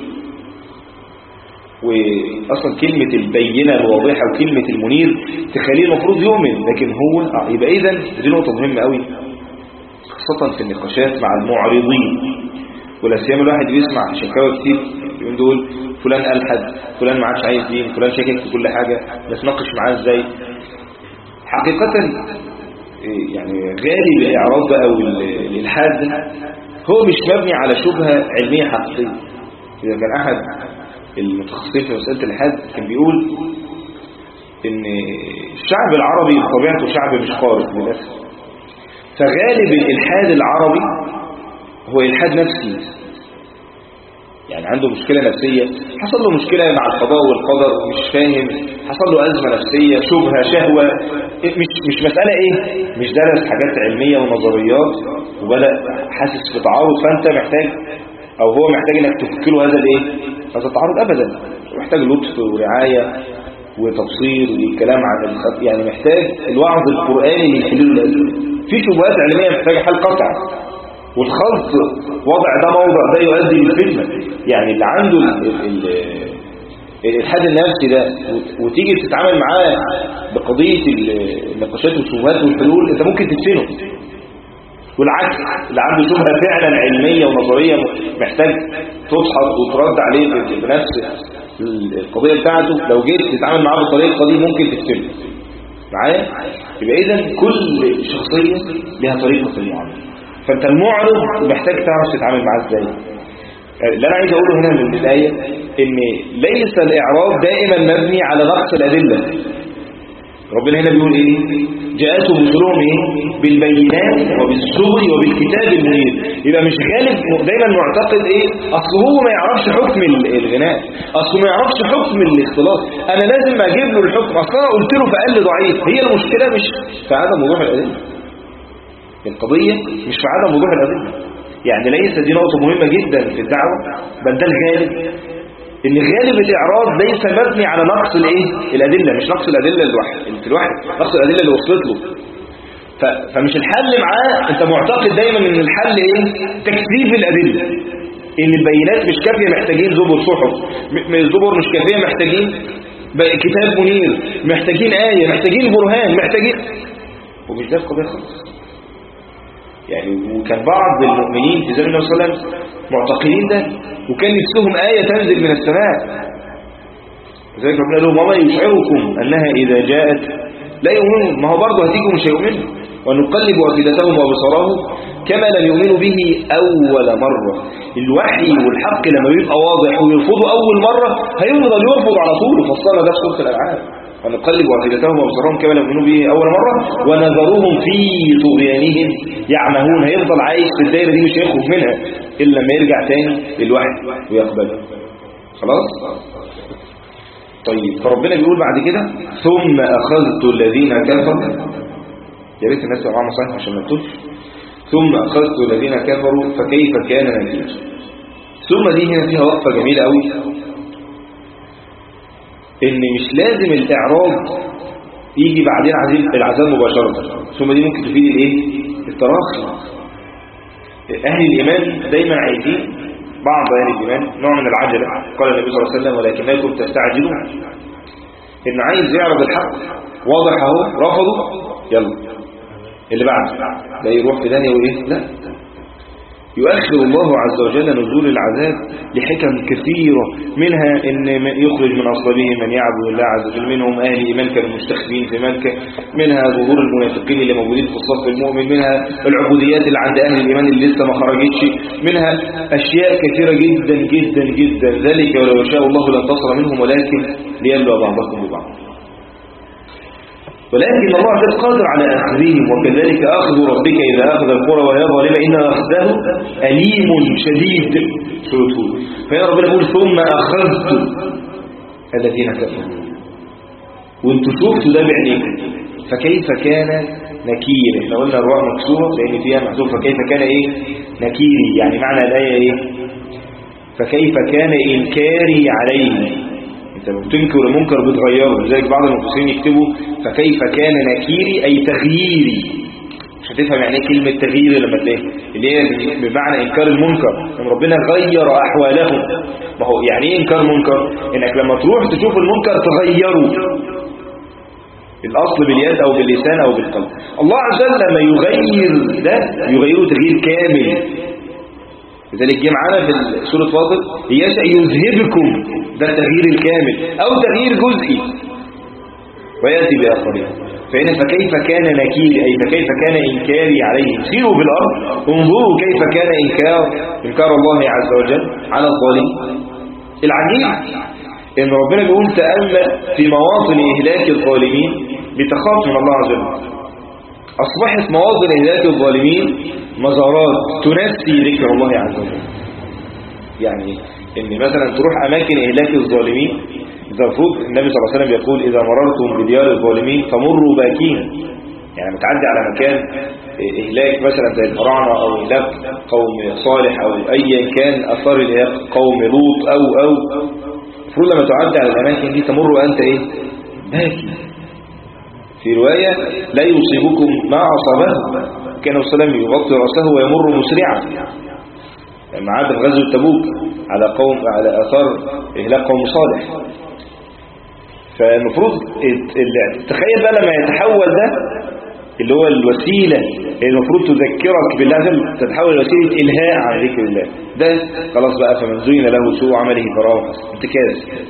واصلا كلمه البينه الواضحه وكلمه المنير تخليه المفروض يؤمن، لكن هو يبقى اذا دي نقطه مهمه قوي خاصه في النقاشات مع المعارضين. ولا سيما الواحد بيسمع شكاوى كتير من دول، فلان ألحد، فلان ما عادش عايز دين، فلان شاكك في كل حاجه، نتناقش معاه ازاي. حقيقه يعني غالب الاعراض بقى والالحاد هو مش مبني على شبهه علميه حقيقيه. اذا كان احد المتخصصين في مساله الالحاد كان بيقول ان الشعب العربي بطبيعته شعب مش قارئ للاسف، فغالب الالحاد العربي هو الحاد نفسي. يعني عنده مشكلة نفسية، حصل له مشكلة مع القضاء والقدر، مش فاهم، حصل له أزمة نفسية، شبهة، شهوة، مش مسألة مش درس حاجات علمية ونظريات وبدأ حاسس بتعارض، فأنت محتاج او هو محتاج انك تفكله هذا هذا التعارض ابدا. محتاج لطف ورعاية وتبصير والكلام عن يعني محتاج الوعظ القرآني اللي يحل له الأزمة. في شبهات علمية محتاجة حل قطع، والخلط وضع ده موضع ده يؤدي للفتنة. يعني اللي عنده الإلحاد النفسي ده وتيجي تتعامل معاه بقضية النقاشات والشبهات والحلول، انت ممكن تدفنه. والعكس اللي عنده شبهة فعلا علمية ونظرية محتاج تدحض وترد عليه بنفس القضية بتاعته، لو جيت تتعامل معاه بالطريقة دي ممكن تدفنه معايا. يبقى إذن كل شخصية لها طريقة في المعاملة، فأنت المعرض محتاج تعرف تتعامل معاه ازاي. اللي أنا عايز أقوله هنا من الآية إن ليس الإعراض دائما مبني على نقص الأدلة. ربنا هنا بيقول ايه؟ جاءتهم رسلهم بالبينات وبالزبر وبالكتاب المنير. يبقى مش غالب دايما معتقد اصل هو ما يعرفش حكم الغناء، اصل ما يعرفش حكم الاختلاط، انا لازم اجيب له الحكم، اصل انا قلت له فقال لي ضعيف. هي المشكله مش في عدم وضوح الادله، القضيه مش في عدم وضوح الادله. يعني ليس دي نقطه مهمه جدا في الدعوه، بل ده الغالب، ان غالب الاعراض ليس مبني على نقص الادله، مش نقص الادله في الواحد، نقص الادله اللي وصلت له. فمش الحل معاه، انت معتقد دايما ان الحل تكثيف الادله، ان البينات مش كافيه محتاجين زبر صحف، الزبر مش كافيه محتاجين كتاب منير، محتاجين ايه، محتاجين برهان، محتاجين، ومش ده القضيه خالص. يعني وكان بعض المؤمنين في زمن النبي صلى الله عليه وسلم معتقدين ده، وكان نفسهم آية تنزل من السماء. لذلك ربنا قال لهم وما يشعركم أنها إذا جاءت لا يؤمنون. ما هو برضه هتيجوا مش هيؤمنوا. ونقلب أفئدتهم وأبصارهم كما لم يؤمنوا به أول مرة. الوحي والحق لما بيبقى واضح ويرفضوا أول مرة هيفضل يرفض على طول. وفصلنا ده في سورة الأنعام. ونقلب أفئدتهم وأبصارهم كما لم يؤمنوا به أول مرة ونذرهم في طغيانهم يعمهون. هيفضل عايش في الدائرة دي مش هيخرج منها إلا لما يرجع تاني للوحي ويقبله. خلاص؟ طيب فربنا بيقول بعد كده ثم أخذت الذين كفروا. يا ريت الناس تبقى معانا صحيح عشان ما نتوهش. ثم أخذت الذين كفروا فكيف كان نكير. ثم دي هنا فيها وقفة جميلة قوي، إن مش لازم الإعراض يجي بعدين العذاب مباشرة. ثم دي ممكن تفيد التراخي. أهل الإيمان دايما عايزين، بعض أهل الإيمان نوع من العجلة، قال النبي صلى الله عليه وسلم ولكنكم تستعجلون. إن عايز يعرض الحق واضح اهو، رفضوا، يلا اللي بعد لا يروح في دنيا لا. يؤخر الله عز وجل نزول العذاب لحكم كثيرة، منها ان يخرج من أصلابهم من يعبد الله عز وجل، منهم أهل إيمان كانوا مستخفين في مكة، منها ظهور المنافقين اللي موجودين في الصف المؤمن، منها العبوديات اللي عند أهل الإيمان اللي لسه ما خرجتش، منها أشياء كثيرة جدا جدا جدا. ذلك ولو يشاء الله لانتصر منهم ولكن ليبلو بعضكم ببعض. ولكن الله عز وجل قادر على أخذهم، وكذلك أخذ ربك إذا أخذ القرى وهي ظالمة إن أخذه أليم شديد. سورة هود. فهنا ربنا يقول ثم أخذت الذين كفروا، وانتوا شفتوا ده بعينيكم فكيف كان نكير. احنا قلنا الراء مكسورة لأن فيها محذوف، فكيف كان نكيري، يعني معنى الآية فكيف كان إنكاري عليه. انت بتنكر المنكر بتغيره، لذلك بعض المفسرين يكتبوا فكيف كان نكيري أي تغييري. مش هتفهم يعني ايه كلمة تغييري لما تلاقي اللي هي بمعنى إنكار المنكر، ان ربنا غير أحوالهم. ما هو يعني ايه إنكار منكر؟ انك لما تروح تشوف المنكر تغيره، الأصل باليد أو باللسان أو بالقلب. الله عز وجل لما يغير ده يغيره تغيير كامل. لذلك جه معانا في سورة فاطر يشاء يذهبكم، ده التغيير الكامل، أو تغيير جزئي ويأتي بآخرين. فهنا فكيف كان نكير أي فكيف كان إنكاري عليهم. سيروا بالأرض انظروا كيف كان إنكار الله عز وجل على الظالمين. العجيب إن ربنا بيقول تأمل في مواطن إهلاك الظالمين بتخاف من الله عز وجل. أصبحت مواطن إهلاك الظالمين مزارات تنسي ذكر الله عز وجل. يعني إن مثلا تروح أماكن إهلاك الظالمين، المفروض النبي صلى الله عليه وسلم يقول إذا مررتم بديار الظالمين فمروا باكين. يعني متعدي على مكان إهلاك مثلا زي الفراعنة أو إهلاك قوم صالح أو أيا كان أثار إهلاك قوم لوط أو المفروض لما تعدي على الأماكن دي تمر وأنت إيه؟ باكي. في رواية لا يصيبكم ما أصابه، كان صلى الله عليه وسلم يغطي رأسه ويمر مسرعا لما عاد في غزوة تبوك على أثار إهلاك قوم صالح. فالمفروض تخيل بقى لما يتحول ده اللي هو الوسيلة اللي المفروض تذكرك بالله تتحول وسيلة إلهاء عن ذكر الله، ده خلاص بقى فمن زين له سوء عمله فراه حسن، انتكاس.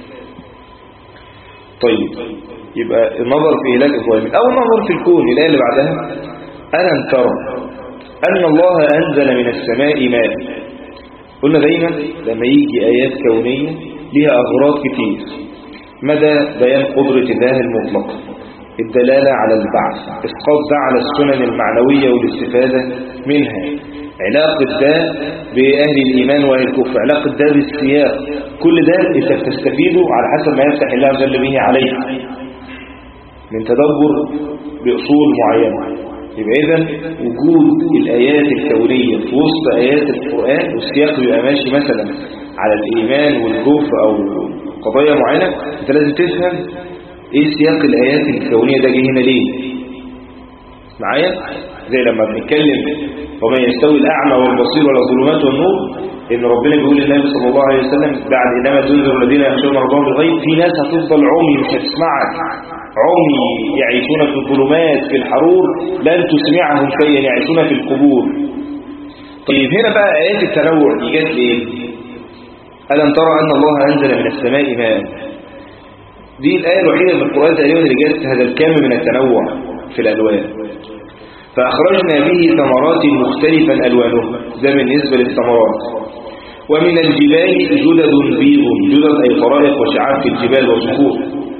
طيب يبقى النظر في إله الظالمين أو النظر في الكون. الآية اللي بعدها ألم ترى أن الله أنزل من السماء ماء. قلنا دايما لما يجي آيات كونية لها أغراض كتير: مدى بيان قدرة الله المطلقة، الدلالة على البعث، إسقاط ده على السنن المعنوية والاستفادة منها، علاقة ده بأهل الإيمان وأهل الكفر، علاقة ده بالسياق. كل ده أنت بتستفيده على حسب ما يفتح الله جل به عليك من تدبر بأصول معينة. يبقى إذن وجود الآيات الكونية في وسط آيات القرآن والسياق يبقى ماشي مثلا على الإيمان والكفر أو قضايا معينة، أنت لازم تفهم إيه سياق الآيات الكونية ده جه هنا ليه معايا. زي لما بنتكلم وما يستوي الأعمى والبصير ولا الظلمات والنور، إن ربنا بيقول للنبي صلى الله عليه وسلم بعد إنما تنذر الذين يخشون ربهم بالغيب، في ناس هتفضل عمي مش هتسمعك، عمي يعيشون في الظلمات في الحرور لن تسمعهم شيئا، يعيشون في القبور. طيب هنا بقى آيات التنوع دي جت ليه؟ ألم ترى أن الله أنزل من السماء ماء. دي الآية الوحيدة في القرآن تقريبا اللي جت هذا الكم من التنوع في الألوان. فأخرجنا به ثمرات مختلفا ألوانها، ده بالنسبة للثمرات. ومن الجبال جدد بيض، جدد أي طرائق وشعاب في الجبال وصخور،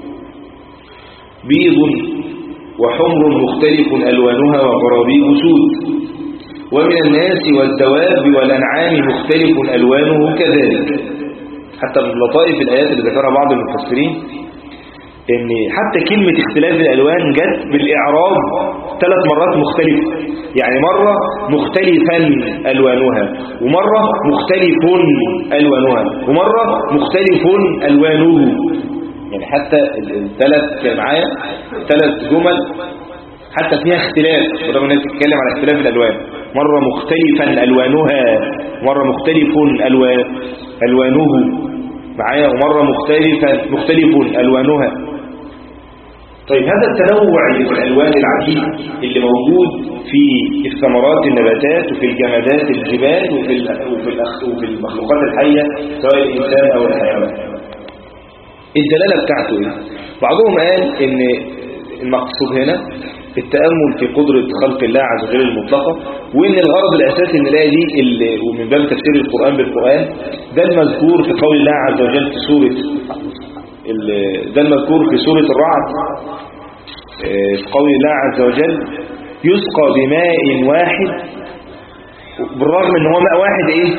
بيض وحمر مختلف ألوانها وغرابيب سود. ومن الناس والدواب والأنعام مختلف ألوانه كذلك. حتى من لطائف الآيات اللي ذكرها بعض المفسرين ان حتى كلمة اختلاف الألوان جت بالإعراب 3 مرات مختلفة، يعني مرة مختلفا ألوانها، ومرة مختلف ألوانها، ومرة مختلف ألوانه. يعني حتى الثلاث معايا 3 جمل حتى فيها اختلاف، ولما الناس تتكلم على اختلاف الألوان، مرة مختلفا ألوانها، مرة مختلف ألوانه معايا، ومرة مختلف ألوانها. طيب هذا التنوع في الألوان العديد اللي موجود في الثمرات النباتات وفي الجمادات الجبال وفي المخلوقات الحية سواء الإنسان أو الحيوان، الدلالة بتاعته إيه؟ بعضهم قال إن المقصود هنا التأمل في قدرة خلق الله عز وجل المطلقة، وإن الغرض الأساسي من الآية دي ومن باب تفسير القرآن بالقرآن ده المذكور في قول الله عز وجل في ده المذكور في سورة الرعد في قول الله عز وجل يسقى بماء واحد، بالرغم ان هو ماء واحد ايه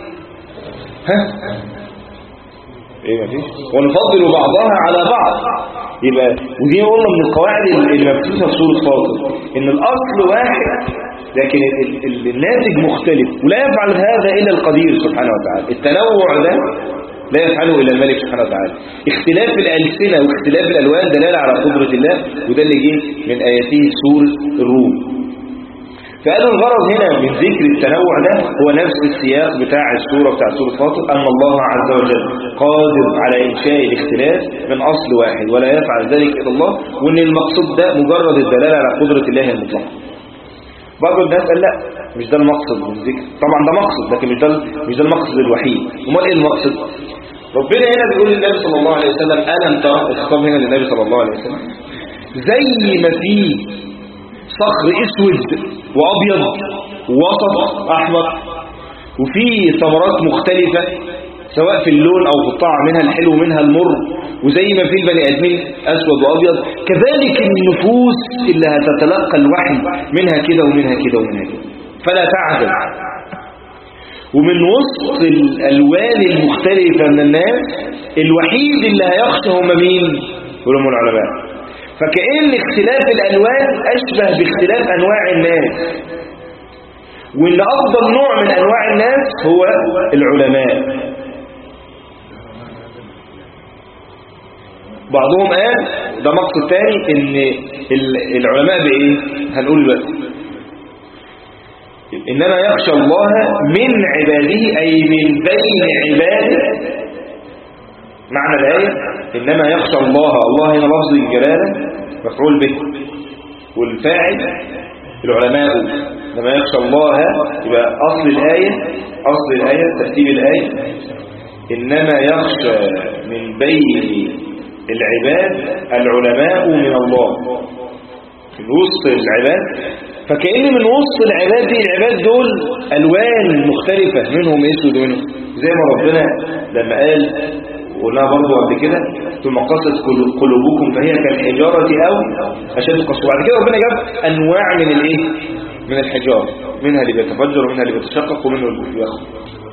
مفيش، ونفضل بعضها على بعض. يبقى ودي قلنا من القواعد اللي مبثوثه في سوره فاطر ان الاصل واحد لكن الناتج مختلف، ولا يفعل هذا الا القدير سبحانه وتعالى. التنوع ده لا يفعله إلا الملك سبحانه وتعالى. اختلاف الألسنة واختلاف الألوان دلالة على قدرة الله، وده اللي جه من آياته سورة الروم. فهذا الغرض هنا من ذكر التنوع ده هو نفس السياق بتاع السورة بتاع سورة فاطر، أن الله عز وجل قادر على إنشاء الاختلاف من أصل واحد ولا يفعل ذلك إلا الله، وأن المقصود ده مجرد الدلالة على قدرة الله المطلقة. بعض الناس قال لا مش ده المقصد من الذكر، طبعا ده مقصد لكن مش ده المقصد الوحيد. امال ايه المقصد؟ ربنا هنا بيقول للنبي صلى الله عليه وسلم ألم ترى، الخطاب هنا للنبي صلى الله عليه وسلم، زي ما في صخر اسود وابيض ووسط احمر وفي ثمرات مختلفة سواء في اللون او في الطعم، منها الحلو ومنها المر، وزي ما في البني ادمين اسود وابيض، كذلك النفوس اللي هتتلقى الوحي منها كده ومنها كده ومنها كده، فلا تعجب. ومن وسط الالوان المختلفة من الناس الوحيد اللي هيخشى هم مين؟ هم العلماء. فكأن اختلاف الألوان أشبه باختلاف أنواع الناس، وإن أفضل نوع من أنواع الناس هو العلماء. بعضهم قال ده مقصد تاني إن العلماء بإيه؟ هنقول بقى إنما يخشى الله من عباده، أي من بين عباده. معنى الآية إنما يخشى الله هنا لفظ الجلالة مفعول به، والفاعل العلماء. إنما يخشى الله يبقى أصل الآية ترتيب الآية إنما يخشى من بين العباد العلماء من الله، من وسط العباد. فكأن من وسط العباد دي، العباد دول ألوان مختلفة، منهم اسود ومنهم، زي ما ربنا لما قال قلنا برضو قبل كده ثم قست قلوبكم فهي كالحجارة أو أشد قسوة. بعد كده ربنا جاب أنواع من الإيه؟ من الحجارة، منها اللي بيتفجر ومنها اللي بيتشقق ومنها اللي بيخرج.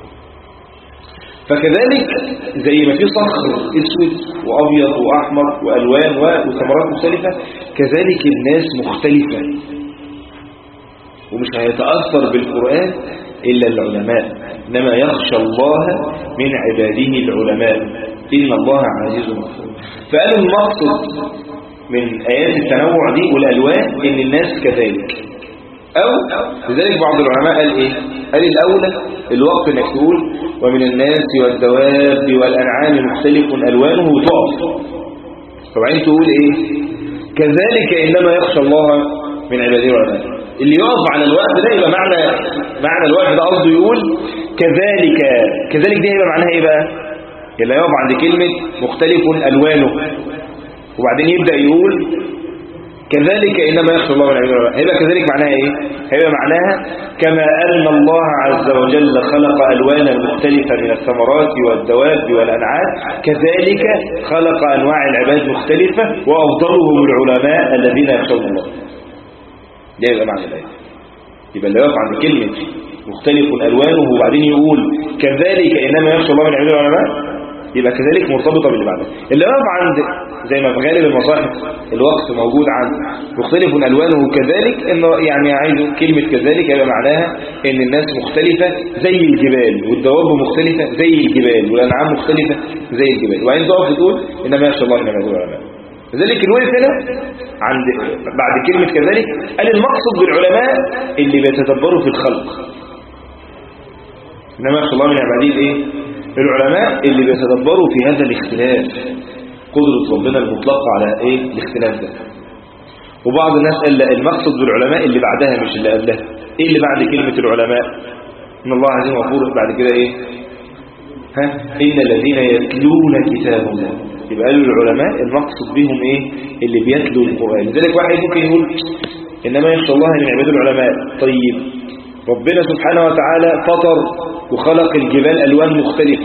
فكذلك زي ما في صخر اسود وابيض واحمر والوان وثمرات مختلفه، كذلك الناس مختلفه، ومش هيتاثر بالقران الا العلماء. انما يخشى الله من عباده العلماء ان الله عزيز غفور. فقالوا المقصد من ايات التنوع دي والالوان ان الناس كذلك. أو لذلك بعض العلماء قال إيه؟ قال الأولى الوقت إنك تقول ومن الناس والدواب والأنعام مختلف ألوانه وتقف. طبعا تقول إيه؟ كذلك إنما يخشى الله من عباده العلماء. اللي يقف على الوقت ده يبقى معنى الوقت ده قصده يقول كذلك دي يبقى معناها إيه بقى؟ اللي يقف عند كلمة مختلف ألوانه وبعدين يبدأ يقول كذلك إنما يخشى الله من عباده العلماء. هيبقى كذلك معناها إيه؟ هيبقى معناها كما أن الله عز وجل خلق ألوانا مختلفة من الثمرات والدواب والأنعام، كذلك خلق أنواع العباد مختلفة وأفضلهم العلماء الذين يخشون الله. ده يبقى معنى الآية. يبقى اللي يقف عند كلمة مختلف ألوانه وبعدين يقول كذلك إنما يخشى الله من عباده العلماء، يبقى كذلك مرتبطة باللي بعدها. اللي واقف عند زي ما في غالب المصاحف الوقت موجود عند مختلف ألوانه كذلك، انه يعني عايز كلمة كذلك يبقى معناها ان الناس مختلفة زي الجبال، والدواب مختلفة زي الجبال، والأنعام مختلفة زي الجبال. وعايز تقف تقول انما يخشى الله من عباده العلماء. لذلك الوقت هنا عند بعد كلمة كذلك قال المقصد بالعلماء اللي بيتدبروا في الخلق. انما يخشى الله من عباده ايه؟ العلماء اللي بيتدبروا في هذا الاختلاف، قدرة ربنا المطلقة على ايه الاختلاف ده. وبعض الناس قال لا، المقصد بالعلماء اللي بعدها مش اللي قبلها. ايه اللي بعد كلمة العلماء؟ ان الله عزيز غفور. بعد كده ايه؟ ان الذين يتلون كتاب الله. يبقى قالوا العلماء المقصد بهم ايه؟ اللي بيتلوا القرآن. لذلك واحد ممكن يقول انما يخشى الله من عباد العلماء. طيب ربنا سبحانه وتعالى فطر وخلق الجبال ألوان مختلفة،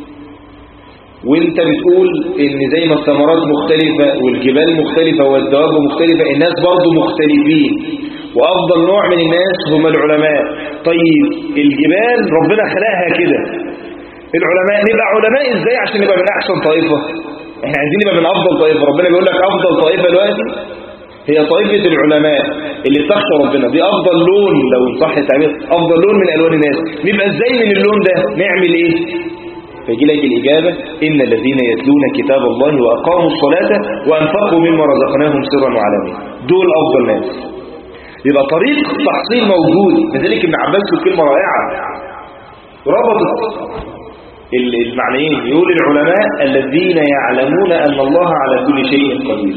وانت بتقول ان زي ما الثمرات مختلفة والجبال مختلفة والدواب مختلفة، الناس برضو مختلفين، وأفضل نوع من الناس هم العلماء. طيب الجبال ربنا خلقها كده، العلماء نبقى علماء ازاي عشان نبقى من أحسن طائفة؟ احنا عايزين نبقى من أفضل طائفة. ربنا بيقول لك أفضل طائفة دلوقتي هي طائفة العلماء اللي بتخشى ربنا. دي أفضل لون، لو صح تعمل أفضل لون من ألوان الناس. نبقى إزاي من اللون ده؟ نعمل إيه؟ فيجي لك الإجابة إن الذين يتلون كتاب الله وأقاموا الصلاة وأنفقوا مما رزقناهم سرا وعلانية، دول أفضل ناس. يبقى طريق تحصيل موجود. لذلك ابن عباس له كلمة رائعة ربطت المعنيين، يقول العلماء الذين يعلمون أن الله على كل شيء قدير.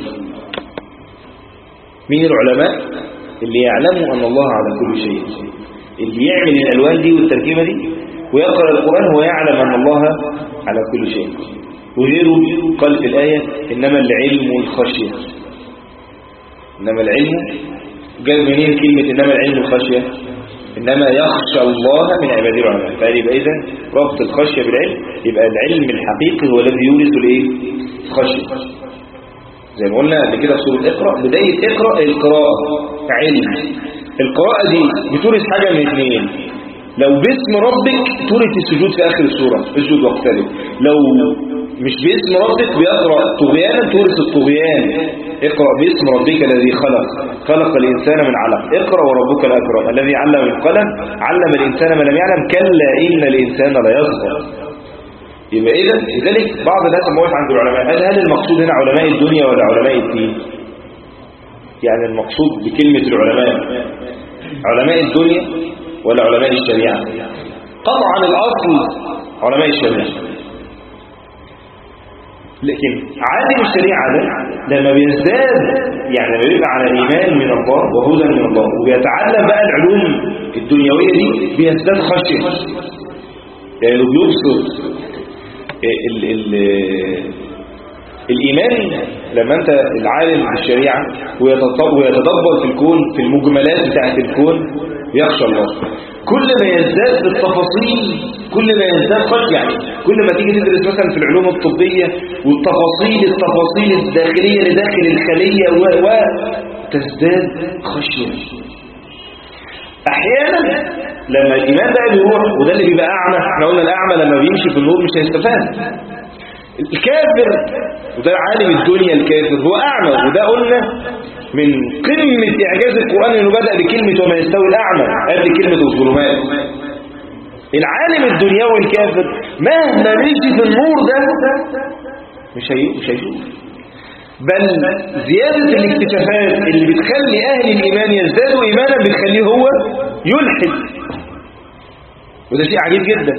مين العلماء؟ اللي يعلموا أن الله على كل شيء، اللي يعمل الألوان دي والتركيبة دي ويقرأ القرآن ويعلم أن الله على كل شيء. وغيره قال في الآية إنما العلم الخشية. إنما العلم جاء منين كلمة إنما العلم الخشية؟ إنما يخشى الله من عباده العلماء. فيبقى إذن ربط الخشية بالعلم، يبقى العلم الحقيقي هو الذي يورث الإيه؟ الخشية. زي ما قلنا قبل كده في سورة اقرأ، بداية اقرأ القراءة علم. القراءة دي بتورث حاجة من اثنين، لو باسم ربك تورث السجود في آخر السورة اسجد واقترب، لو مش باسم ربك بيقرأ طغيانا تورث الطغيان. اقرأ باسم ربك الذي خلق، خلق الإنسان من علق، اقرأ وربك الأكرم الذي علم بالقلم، علم الإنسان ما لم يعلم، كلا إن الإنسان ليطغى. يبقى إذا لذلك بعض الناس لما وقف عند العلماء قال هل المقصود هنا علماء الدنيا ولا علماء الدين؟ يعني المقصود بكلمة العلماء علماء الدنيا ولا علماء الشريعة؟ قطعا الأصل علماء الشريعة، لكن عالم الشريعة ده لما بيزداد يعني لما بيبقى على إيمان من الله وهدى من الله وبيتعلم بقى العلوم الدنيوية دي بيزداد خشية، يعني بيبصر الإيمان لما أنت العالم بالشريعة ويتدبر في الكون في المجملات بتاعة الكون يخشى الله. كل ما يزداد في التفاصيل كل ما يزداد خشية، يعني كل ما تيجي تدرس مثلا في العلوم الطبية والتفاصيل الداخلية لداخل الخلية وتزداد خشية. أحيانا لما الإيمان ده بيروح وده اللي بيبقى أعمى، احنا قلنا الأعمى لما بيمشي في النور مش هيستفاد. الكافر وده عالم الدنيا الكافر هو أعمى، وده قلنا من قمة إعجاز القرآن إنه بدأ بكلمة وما يستوي الأعمى قبل كلمة الظلمات. العالم الدنيوي الكافر مهما مشي في النور ده مش هيشوف، بل زيادة الاكتشافات اللي بتخلي أهل الإيمان يزدادوا إيمانا بتخليه هو يلحد، وده شيء عجيب جدا.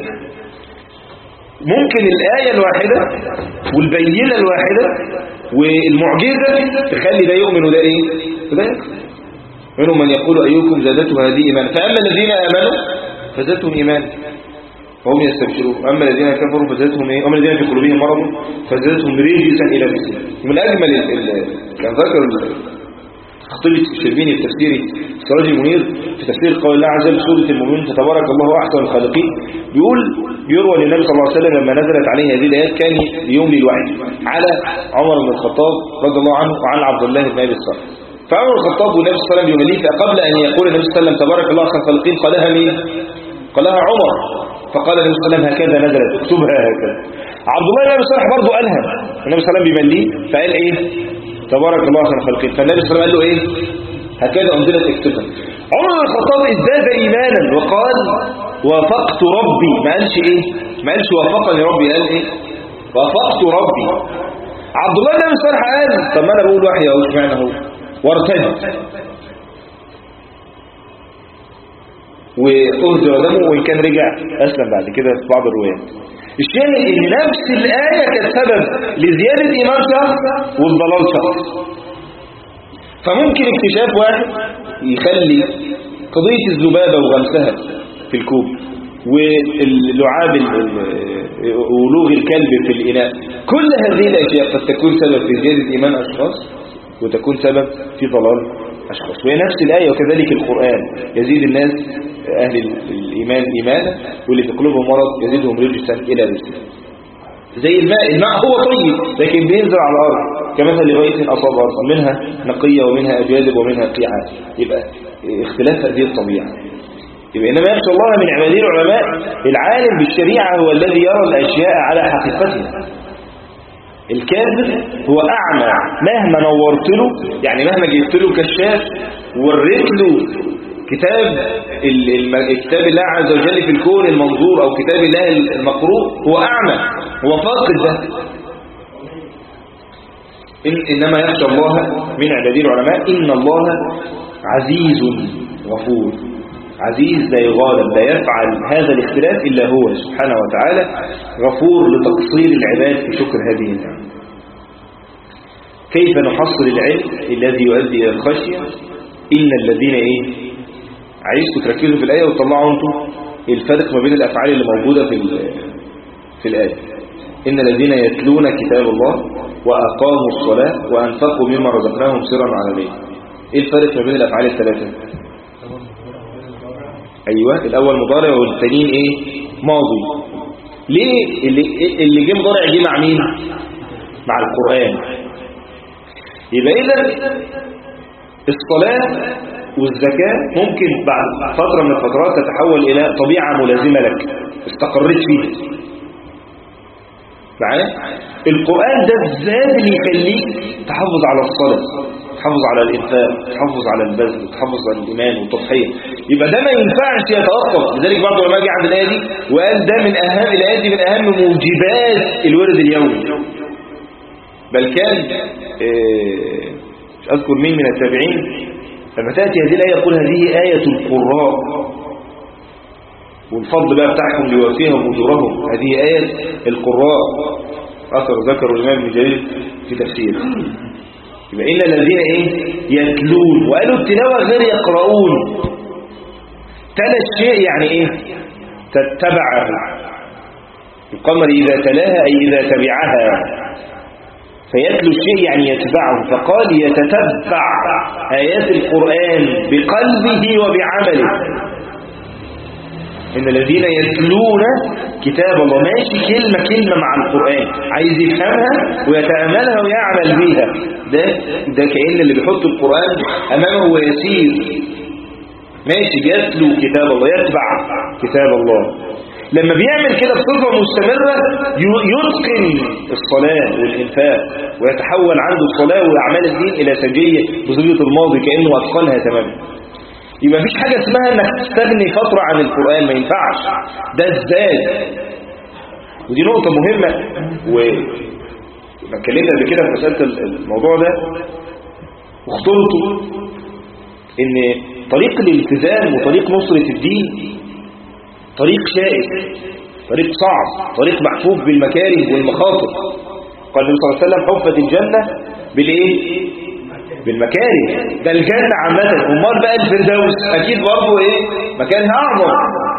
ممكن الآية الواحدة والبينة الواحدة والمعجزة تخلي ده يؤمن وده إيه؟ وده يكفر. منهم من يقول أيكم زادته هذه إيمان، فأما الذين آمنوا فزادتهم إيمان وهم يستبشرون، أما الذين كفروا فزادتهم إيه؟ أما الذين في قلوبهم مرض فزادتهم رجسا إلى رجسهم. من أجمل كان ذكر خطيب الشربيني في تفسير سراج المنير في تفسير قول الله عز وجل سورة المؤمنون فتبارك الله أحسن الخالقين، بيروى للنبي صلى الله عليه وسلم لما نزلت عليه هذه الآيات كان يوم للوحي على عمر بن الخطاب رضي الله عنه وعن عبد الله بن أبي الصالح. فعمر الخطاب والنبي صلى الله عليه وسلم يمليه، فقبل أن يقول النبي صلى الله عليه وسلم تبارك الله أحسن الخالقين قالها مين؟ قالها عمر. فقال النبي صلى الله عليه وسلم هكذا نزلت اكتبها هكذا. عبد الله بن أبي الصالح برضه قالها، النبي صلى الله عليه وسلم بيمليه فقال إيه؟ تبارك الله أحسن الخالقين. فالنبي صلى الله عليه وسلم قال له إيه؟ هكذا أنزلت اكتبها. عمر بن الخطاب ازداد إيمانا وقال وافقت ربي، ما قالش إيه؟ ما قالش وافقني ربي، قال إيه؟ وافقت ربي. عبد الله بن أبي الصالح قال طب ما أنا بقول وحي أهو اشمعنى هو؟ وارتد وأهدر دمه، وإن كان رجع أسلم بعد كده في بعض الروايات. الشاهد إن نفس الآية كانت سبب لزيادة إيمان شخص والضلال شخص. فممكن اكتشاف واحد يخلي قضية الذبابة وغمسها في الكوب واللعاب ولوغ الكلب في الإناء، كل هذه الأشياء قد تكون سبب في زيادة إيمان أشخاص وتكون سبب في ضلال أشخاص. وهي نفس الآية. وكذلك القرآن يزيد الناس أهل الإيمان إيمانا واللي في قلوبهم مرض يزيدهم رجسا إلى رجسا. زي الماء هو طيب لكن بينزل على الأرض كمثل غيث أصاب أرضا منها نقية ومنها أجاذب ومنها قيعان. يبقى اختلاف هذه الطبيعة. يبقى إنما يخشى الله من عباده العلماء. العالم بالشريعة هو الذي يرى الأشياء على حقيقتها. الكافر هو أعمى مهما نورت له، يعني مهما جبت له كشاف ووريت له كتاب الله عز وجل في الكون المنظور أو كتاب الله المقروء، هو أعمى، هو فاقد ده. إنما يخشى الله من عباده العلماء. إن الله عزيز غفور. عزيز لا يغالب، لا يفعل هذا الاختلاف إلا هو سبحانه وتعالى. غفور لتقصير العباد في شكر هذه النعمة. كيف نحصل العلم الذي يؤدي إلى الخشية؟ إن الذين عايزكم تركزوا في الآية وتطلعوا أنتم الفرق ما بين الأفعال اللي موجودة في الآية. إن الذين يتلون كتاب الله وأقاموا الصلاة وأنفقوا مما رزقناهم سرا وعلانية. إيه الفرق ما بين الأفعال الثلاثة؟ أيوة، الأول مضارع والتانيين ماضي. ليه اللي جه مضارع جه مع مين؟ مع القرآن. يبقى إذا الصلاة والزكاة ممكن بعد فترة من الفترات تتحول إلى طبيعة ملازمة لك استقريت فيها. معايا؟ القرآن ده الزاد اللي يخليك تحافظ على الصلاة، تحافظ على الإنفاق، تحافظ على البذل، تحافظ على الإيمان والتضحية. يبقى ده ما ينفعش يتوقف. لذلك بعض العلماء جه عند الآية دي وقال ده من أهم الآيات دي، من أهم موجبات الورد اليومي. بل كان مش أذكر مين من التابعين لما تأتي هذه الآية يقول هذه آية القراء، والفضل بقى بتاعكم ليوفيهم أجورهم، هذه آية القراء. أثر ذكر الإمام ابن جرير في تفسير. يبقى إن الذين يتلون، وقالوا التلاوة غير يقرؤون. تلا الشيء يعني تتبعه. القمر إذا تلاها أي إذا تبعها، فيتلو الشيء يعني يتبعه. فقال يتتبع آيات القرآن بقلبه وبعمله. إن الذين يتلون كتاب الله، ماشي كلمة كلمة مع القرآن، عايز يفهمها ويتأملها ويعمل بيها. ده كأن اللي بيحط القرآن أمامه ويسير ماشي يتلو كتاب الله، يتبع كتاب الله. لما بيعمل كده بصفة مستمرة يتقن الصلاة والإنفاق، ويتحول عنده الصلاة وأعمال الدين إلى سجية بصيغة الماضي كأنه أتقنها تماما. يبقى مفيش حاجة اسمها انك تستغني فترة عن القرآن، ما ينفعش. ده الزاد، ودي نقطة مهمة. وما اتكلمنا قبل كده في مسألة الموضوع ده واختلطوا ان طريق الالتزام وطريق نصرة الدين طريق شائك، طريق صعب، طريق محفوف بالمكاره والمخاطر. قال النبي صلى الله عليه وسلم حفت الجنة بالمكاره. ده الجنة عامة. امال بقى الفردوس اكيد برضه مكانها اعظم.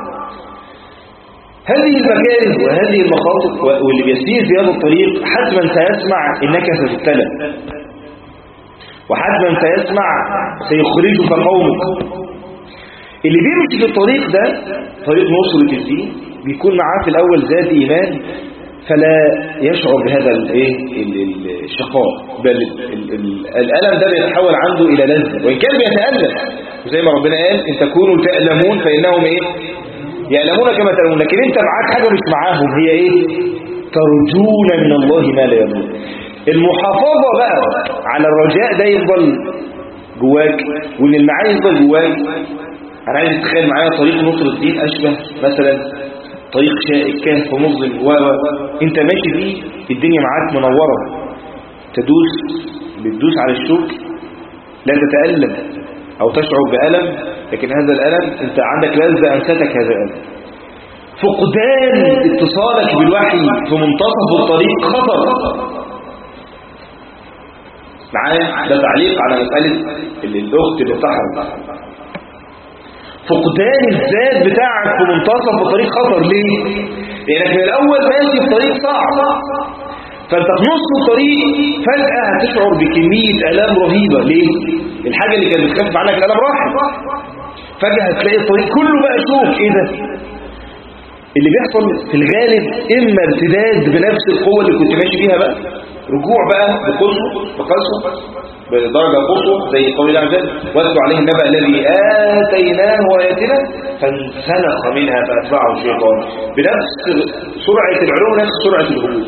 هذه المكاره وهذه المخاطر واللي بيسير في هذا الطريق حتما سيسمع انك ستبتلى، وحتما سيسمع سيخرجك قومك. اللي بيمشي في الطريق ده طريق نصرة الدين بيكون معاه في الاول زاد ايمان، فلا يشعر بهذا الشقاء، بل الألم ده بيتحول عنده إلى لذة، وإن كان بيتألم. وزي ما ربنا قال إن تكونوا تألمون فإنهم يألمون كما تألمون. لكن أنت معاك حاجة مش معاهم، هي ترجون من الله ما لا يرجون. المحافظة بقى على الرجاء ده يفضل جواك، وإن المعاني يفضل جواك. أنا عايز أتخيل معايا طريق نصر الدين أشبه مثلا طريق شائك كهف مظلم انت ماشي فيه، الدنيا معاك منورة، بتدوس على الشوك، لا تتألم او تشعر بألم، لكن هذا الألم انت عندك لذة انستك هذا الألم. فقدان اتصالك بالوحي في منتصف الطريق خطر. معايا ده تعليق على مسألة الأخت اللي بتحرم. فقدان الذات بتاعك في منتصف الطريق خطر. ليه؟ لأنك من الأول ماشي في طريق صعب، فأنت في نص الطريق فجأة هتشعر بكمية ألام رهيبة. ليه؟ الحاجة اللي كانت بتخفف عنك الألم راحت، فجأة هتلاقي الطريق كله بقى شوك. إيه ده؟ اللي بيحصل في الغالب إما ارتداد بنفس القوة اللي كنت ماشي بيها، بقى رجوع بقى بقسوة بدرجة قصوى، زي قول الله عز وجل واتلو عليه النبأ الذي آتيناه آياتنا فانسلخ منها فأتبعه الشيطان. بنفس سرعة العلو نفس سرعة الهبوط.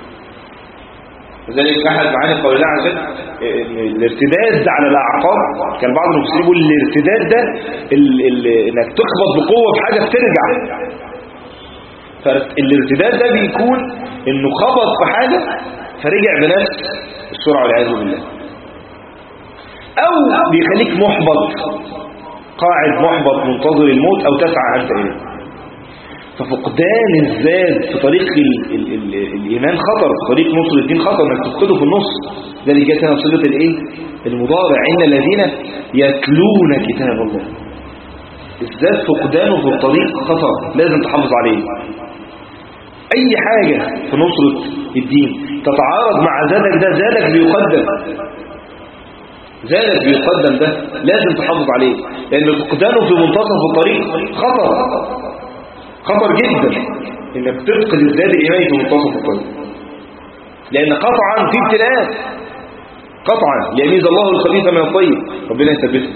لذلك أحد معاني قول الله عز وجل الارتداد على الأعقاب. كان بعض المفسرين يقول الارتداد ده انك تخبط بقوة في حاجة بترجع. فالارتداد ده بيكون انه خبط في حاجة فرجع بنفس السرعة والعياذ بالله، أو بيخليك محبط، قاعد محبط منتظر الموت، أو تسعى أنت إليه. ففقدان الذات في طريق الإيمان خطر، في طريق نصر الدين خطر، انك تفقده في النص. ذلك جاءت هنا صيغة المضارع إن الذين يتلون كتاب الله. الذات فقدانه في الطريق خطر، لازم تحافظ عليه. أي حاجة في نصرة الدين تتعارض مع زادك، ده زادك بيقدم، زادك بيقدم، ده لازم تحافظ عليه، لأن فقدانه في منتصف الطريق خطر جدا، إنك تفقد الزاد الإيماني في منتصف الطريق، لأن قطعا في ابتلاءات، قطعا يميز الله الخبيث من الطيب، ربنا يثبته.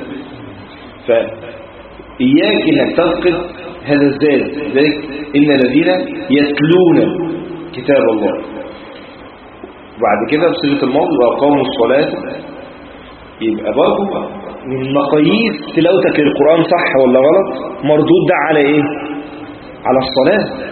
فإياك إنك تفقد هذا الزاد. ذلك إن الذين يتلون كتاب الله وبعد كده بصيغة الماضي وأقاموا الصلاة، يبقى برضه من مقاييس تلاوتك للقرآن صح ولا غلط مردود ده على ايه؟ على الصلاة.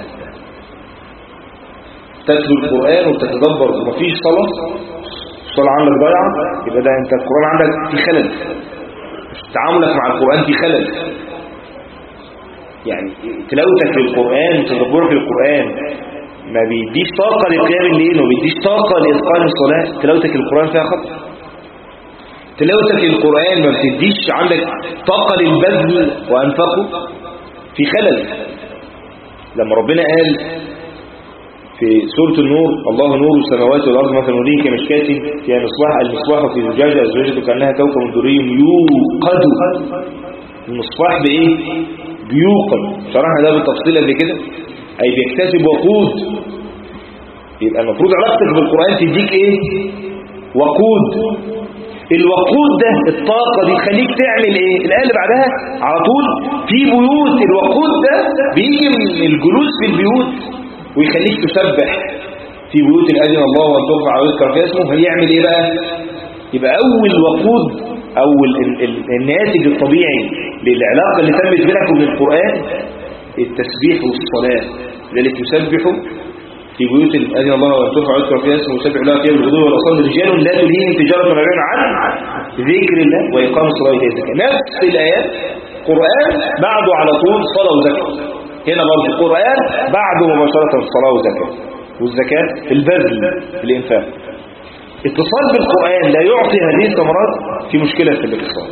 تتلو القرآن وتتدبر ومفيش صلاة، الصلاة عندك ضيعة، يبقى ده انت القرآن عندك في خلل، تعاملك مع القرآن في خلل. يعني تلاوتك للقرآن وتدبرك للقرآن ما بيديش طاقة لقيام الليل وما بيديش طاقة لإتقان الصلاة، تلاوتك للقرآن فيها خطأ. تلاوتك للقرآن ما بتديش عندك طاقة للبذل وأنفقه، في خلل. لما ربنا قال في سورة النور الله نور السماوات والأرض مثل نوره كمشكاة فيها مصباح، المصباح في زجاجة، الزجاجة كأنها كوكب دري يوقد. المصباح بإيه؟ بيوقد، شرحنا ده بالتفصيل قبل كده، أي بيكتسب وقود. يبقى المفروض علاقتك بالقرآن تديك إيه؟ وقود. الوقود ده الطاقة دي تخليك تعمل ايه؟ الآية اللي بعدها على طول في بيوت، الوقود ده بيجي من الجلوس في البيوت ويخليك تسبح في بيوت أذن الله وأن ترفع ويذكر فيها اسمه. هيعمل ايه بقى؟ يبقى أول وقود أو الناتج الطبيعي للعلاقة اللي تمت بينك وبين القرآن التسبيح والصلاة. لذلك يسبحوا في بيوت أذن الله وأن ترفع ويذكر فيها اسمه ويسبح الله فيها بالغدو والآصال رجال لا تلهيهم تجارة ولا بيع عن ذكر الله وإقام الصلاة وإيتاء الزكاة. نفس الآيات قرآن بعده على طول صلاة وزكاة. هنا برضه قرآن بعده مباشرة صلاة وزكاة، والزكاة البذل الإنفاق. اتصال بالقرآن لا يعطي هذه الثمرات في مشكلة في الاتصال.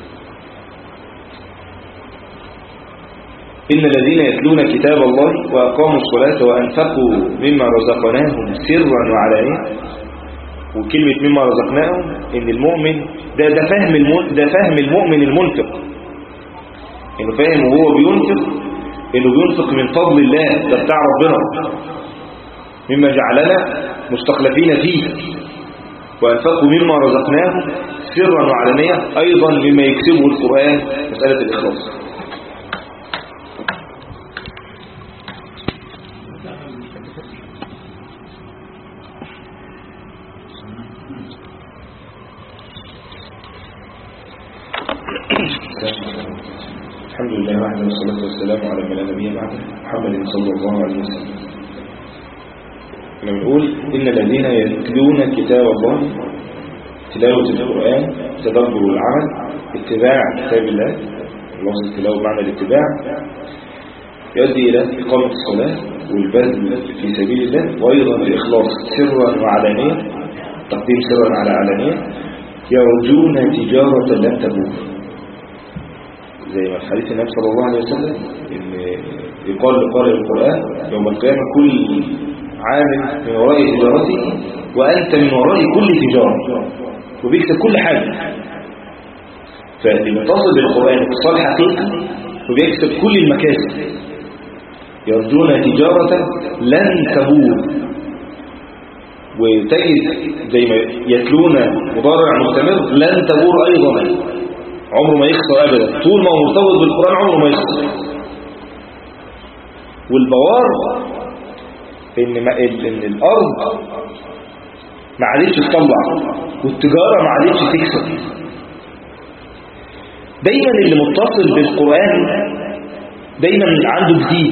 إن الذين يتلون كتاب الله وأقاموا الصلاة وأنفقوا مما رزقناهم سرا وعلانية. وكلمة مما رزقناهم إن المؤمن ده فهم المؤمن المنفق، إنه فاهم وهو بينفق إنه بينفق من فضل الله، ده بتاع ربنا، مما جعلنا مستخلفين فيه. وأنفقوا مما رزقناهم سرا وعلانية، أيضا مما يكسبه القرآن مسألة الإخلاص. الحمد لله وحده والصلاة والسلام على من لا نبي بعده محمد صلى الله عليه وسلم. بنقول إن الذين يتلون كتاب الله، تلاوة القرآن، تدبر العمل، اتباع كتاب الله، لفظ التلاوة معنى الاتباع، يؤدي إلى إقامة الصلاة والبذل في سبيل الله، وأيضا الإخلاص سرا وعلانية، تقديم سرا على علانية، يرجون تجارة لن تبور. زي ما في حديث النبي صلى الله عليه وسلم إن يقال لقارئ القرآن يوم القيامة كل عامل من وراء تجارته وأنت من وراء كل تجارة، وبيكسب كل حاجة. فاللي متصل بالقرآن اتصال حقيقي وبيكسب كل المكاسب. يرجون تجارة لن تبور. وتجد زي ما يتلون مضارع مستمر لن تبور أيضا، عمره ما يخسر أبدا، طول ما هو مرتبط بالقرآن عمره ما يخسر. والبوار إن الأرض ما عادتش تطلع والتجارة ما عادتش تكسب. دايما اللي متصل بالقرآن دايما عنده جديد.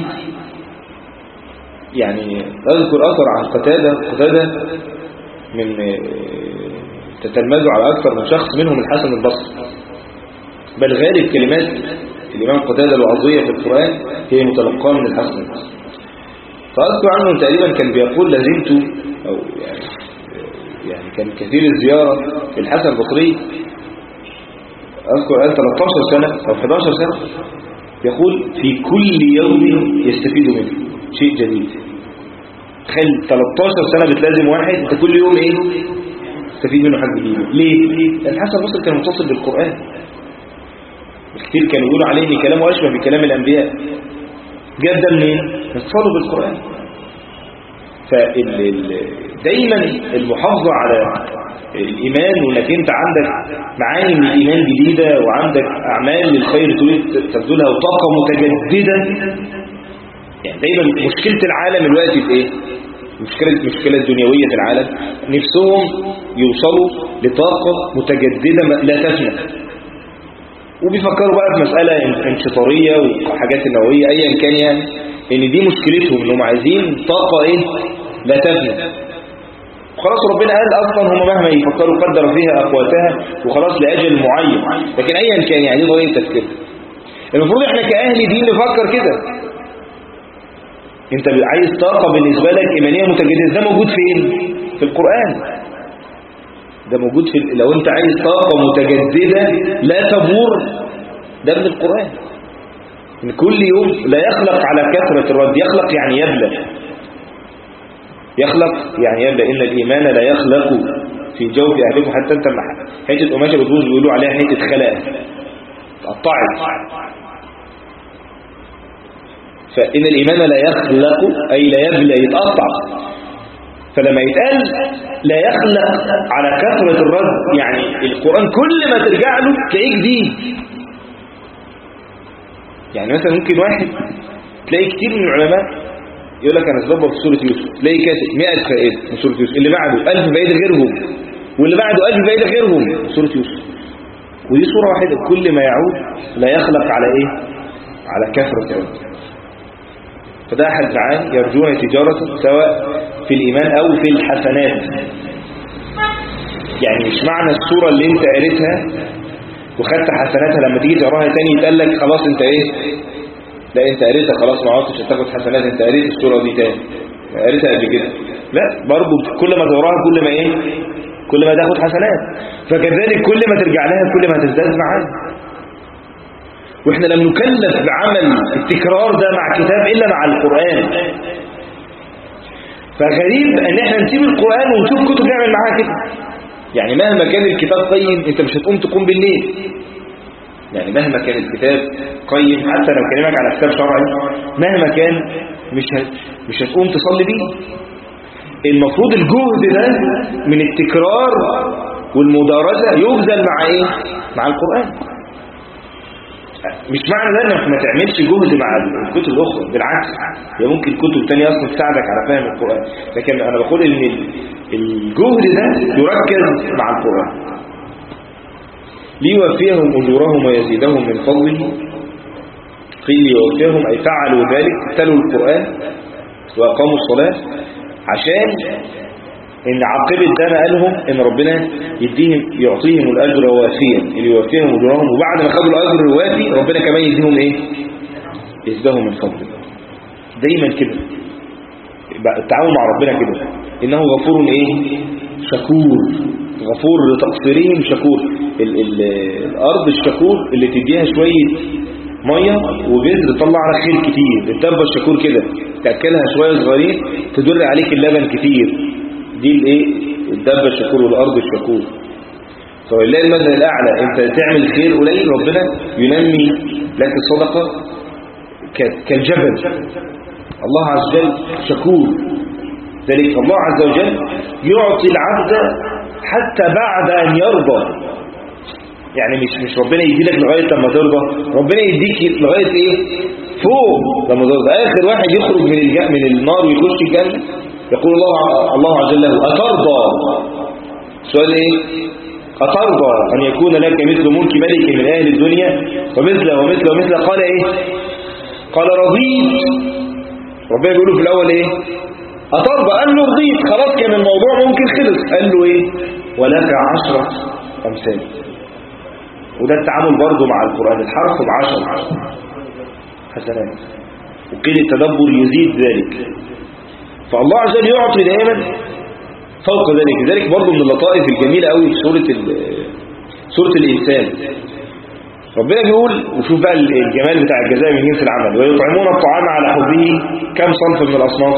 يعني أذكر أثر عن قتادة من تتلمذوا على أكثر من شخص منهم الحسن البصري، بل غالب كلمات الإمام قتادة الوعظية في القرآن هي متلقاة من الحسن البصري. فأذكر عنه تقريبا كان بيقول لازمت أو يعني كان كثير الزيارة في الحسن البصري. أذكر قال 13 سنة أو 11 سنة يقول في كل يوم يستفيد منه شيء جديد. تخيل 13 سنة بتلازم واحد، انت كل يوم ايه تستفيد منه حاجة جديدة. ليه؟ الحسن البصري كان متصل بالقرآن. كتير كانوا يقولوا عليه ان كلامه اشبه بكلام الانبياء. جاب ده منين؟ اتصاله بالقرآن. دايما المحافظة على الإيمان، وانك انت عندك معاني من الإيمان جديدة وعندك أعمال للخير تريد تبذلها وطاقة متجددة. يعني دايما مشكلة العالم دلوقتي في ايه؟ المشكلة الدنيوية في العالم، نفسهم يوصلوا لطاقة متجددة لا تفنى، وبيفكروا بقى في مسألة انشطارية وحاجات نووية أيا كان، يعني ان دي مشكلتهم انهم عايزين طاقة ايه لا تفنى. خلاص ربنا قال اصلا هم مهما يفكروا قدر فيها اقواتها وخلاص لاجل معين، لكن ايا كان يعني ضروري تفكير. المفروض احنا كاهل دين نفكر كده. انت عايز طاقة بالنسبة لك ايمانية متجددة، ده موجود فين؟ في القرآن. ده موجود في لو انت عايز طاقة متجددة لا تبور، ده من القرآن. ان كل يوم لا يخلق على كثرة الرد، يخلق يعني يبلى، يخلق يعني يبلى. ان الايمان لا يخلق في جوف اهلكم، حتى انت حته قماشه بتبوظ بيقولوا عليها حته خلقه اتقطعت. فان الايمان لا يخلق اي لا يبلى، يتقطع. فلما يتقال لا يخلق على كثرة الرد، يعني القرآن كل ما ترجع له تلاقيه جديد. يعني مثلا ممكن واحد تلاقي كتير من العلماء يقول لك انا اتدبر في سورة يوسف، تلاقي كاتب 100 فائدة من سورة يوسف، اللي بعده 1000 فائدة غيرهم، واللي بعده 1000 فائدة غيرهم من سورة يوسف. ودي سورة واحدة، كل ما يعود لا يخلق على ايه؟ على كثرة الرد. فده أحد معاني يرجون تجارة سواء في الإيمان أو في الحسنات. يعني مش معنى السورة اللي انت قريتها وخدت حسناتها لما تيجي تقراها تاني يتقال لك خلاص انت ايه؟ لا انت قريتها خلاص ما عدتش هتاخد حسنات، انت قريت السورة دي تاني، قريتها قبل كده. لا، برضه كل ما تقراها كل ما ايه؟ كل ما تاخد حسنات. فكذلك كل ما ترجع لها كل ما تزداد معاك. واحنا لم نكلف بعمل التكرار ده مع كتاب الا مع القرآن. فغريب ان احنا نسيب القرآن ونشوف كتب نعمل معاها كده. يعني مهما كان الكتاب قيم انت مش هتقوم تقوم بالليل. يعني مهما كان الكتاب قيم، حتى لو كلمك على كتاب شرعي مهما كان مش هتقوم تصلي بيه. المفروض الجهد ده من التكرار والمدارسة يبذل مع ايه؟ مع القرآن. مش معنى ده انك ما تعملش جهد مع الكتب الاخرى، بالعكس هي ممكن كتب تانية اصلا تساعدك على فهم القرآن، لكن انا بقول ان الجهد ده يركز مع القرآن ليوفيهم اجورهم ويزيدهم من فضله. قيل يوفيهم اي فعلوا ذلك، تلوا القرآن واقاموا الصلاة، عشان ان عاقبة ده قالهم ان ربنا يعطيهم الاجر وافيا، اللي يوفيهم اجورهم، وبعد ما خدوا الاجر الوافي ربنا كمان يديهم ايه؟ يزيدهم من فضله. دايما كده التعامل مع ربنا كده، انه غفور ايه؟ شكور، غفور لتقصيرهم شكور. الارض الشكور اللي تديها شوية ميه وبذر تطلع على خير كتير. الدبه الشكور كده تاكلها شويه صغيرين تدر عليك اللبن كتير. دي الايه؟ الدبه الشكور والارض الشكور. فولله المثل الاعلى، انت تعمل خير قليل ربنا ينمي لك الصدقه كالجبل. الله عز وجل شكور، ذلك الله عز وجل يعطي العبد حتى بعد ان يرضى. يعني مش ربنا يديلك لغايه لما ترضى، ربنا يديك لغايه ايه؟ فوق لما ترضى. اخر واحد يخرج من النار ويخش الجنه يقول الله عز وجل أترضى؟ سؤال ايه؟ أترضى أن يكون لك مثل ملك ملك من أهل الدنيا ومثل قال ايه؟ قال رضيت. ربنا يقول له في الأول ايه؟ أترضى؟ قال له رضيت، خلاص كان الموضوع ممكن خلص. قال له ايه؟ ولك 10 أمثال. وده التعامل برضه مع القرآن، الحرف ب10 حسنات، وقيل التدبر يزيد ذلك. فالله عز وجل يعطي دائما فوق ذلك. ذلك برضه من اللطائف الجميلة قوي في سورة الإنسان. ربنا بيقول، وشوف بقى الجمال بتاع الجزاء من جنس العمل، ويطعمون الطعام على حبه. كم صنف من الأصناف؟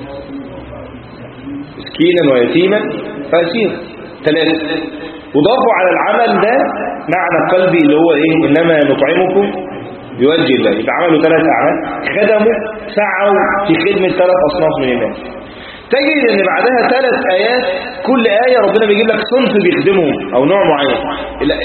مسكينا ويتيما فأسيرا، 3. وضافوا على العمل ده معنى قلبي اللي هو ايه؟ إنما نطعمكم بوجه الله. يبقى عملوا 3 أعمال، خدموا سعوا في خدمة 3 أصناف من الناس. تجد ان بعدها 3 آيات، كل آية ربنا بيجيب لك صنف بيخدمهم أو نوع معين.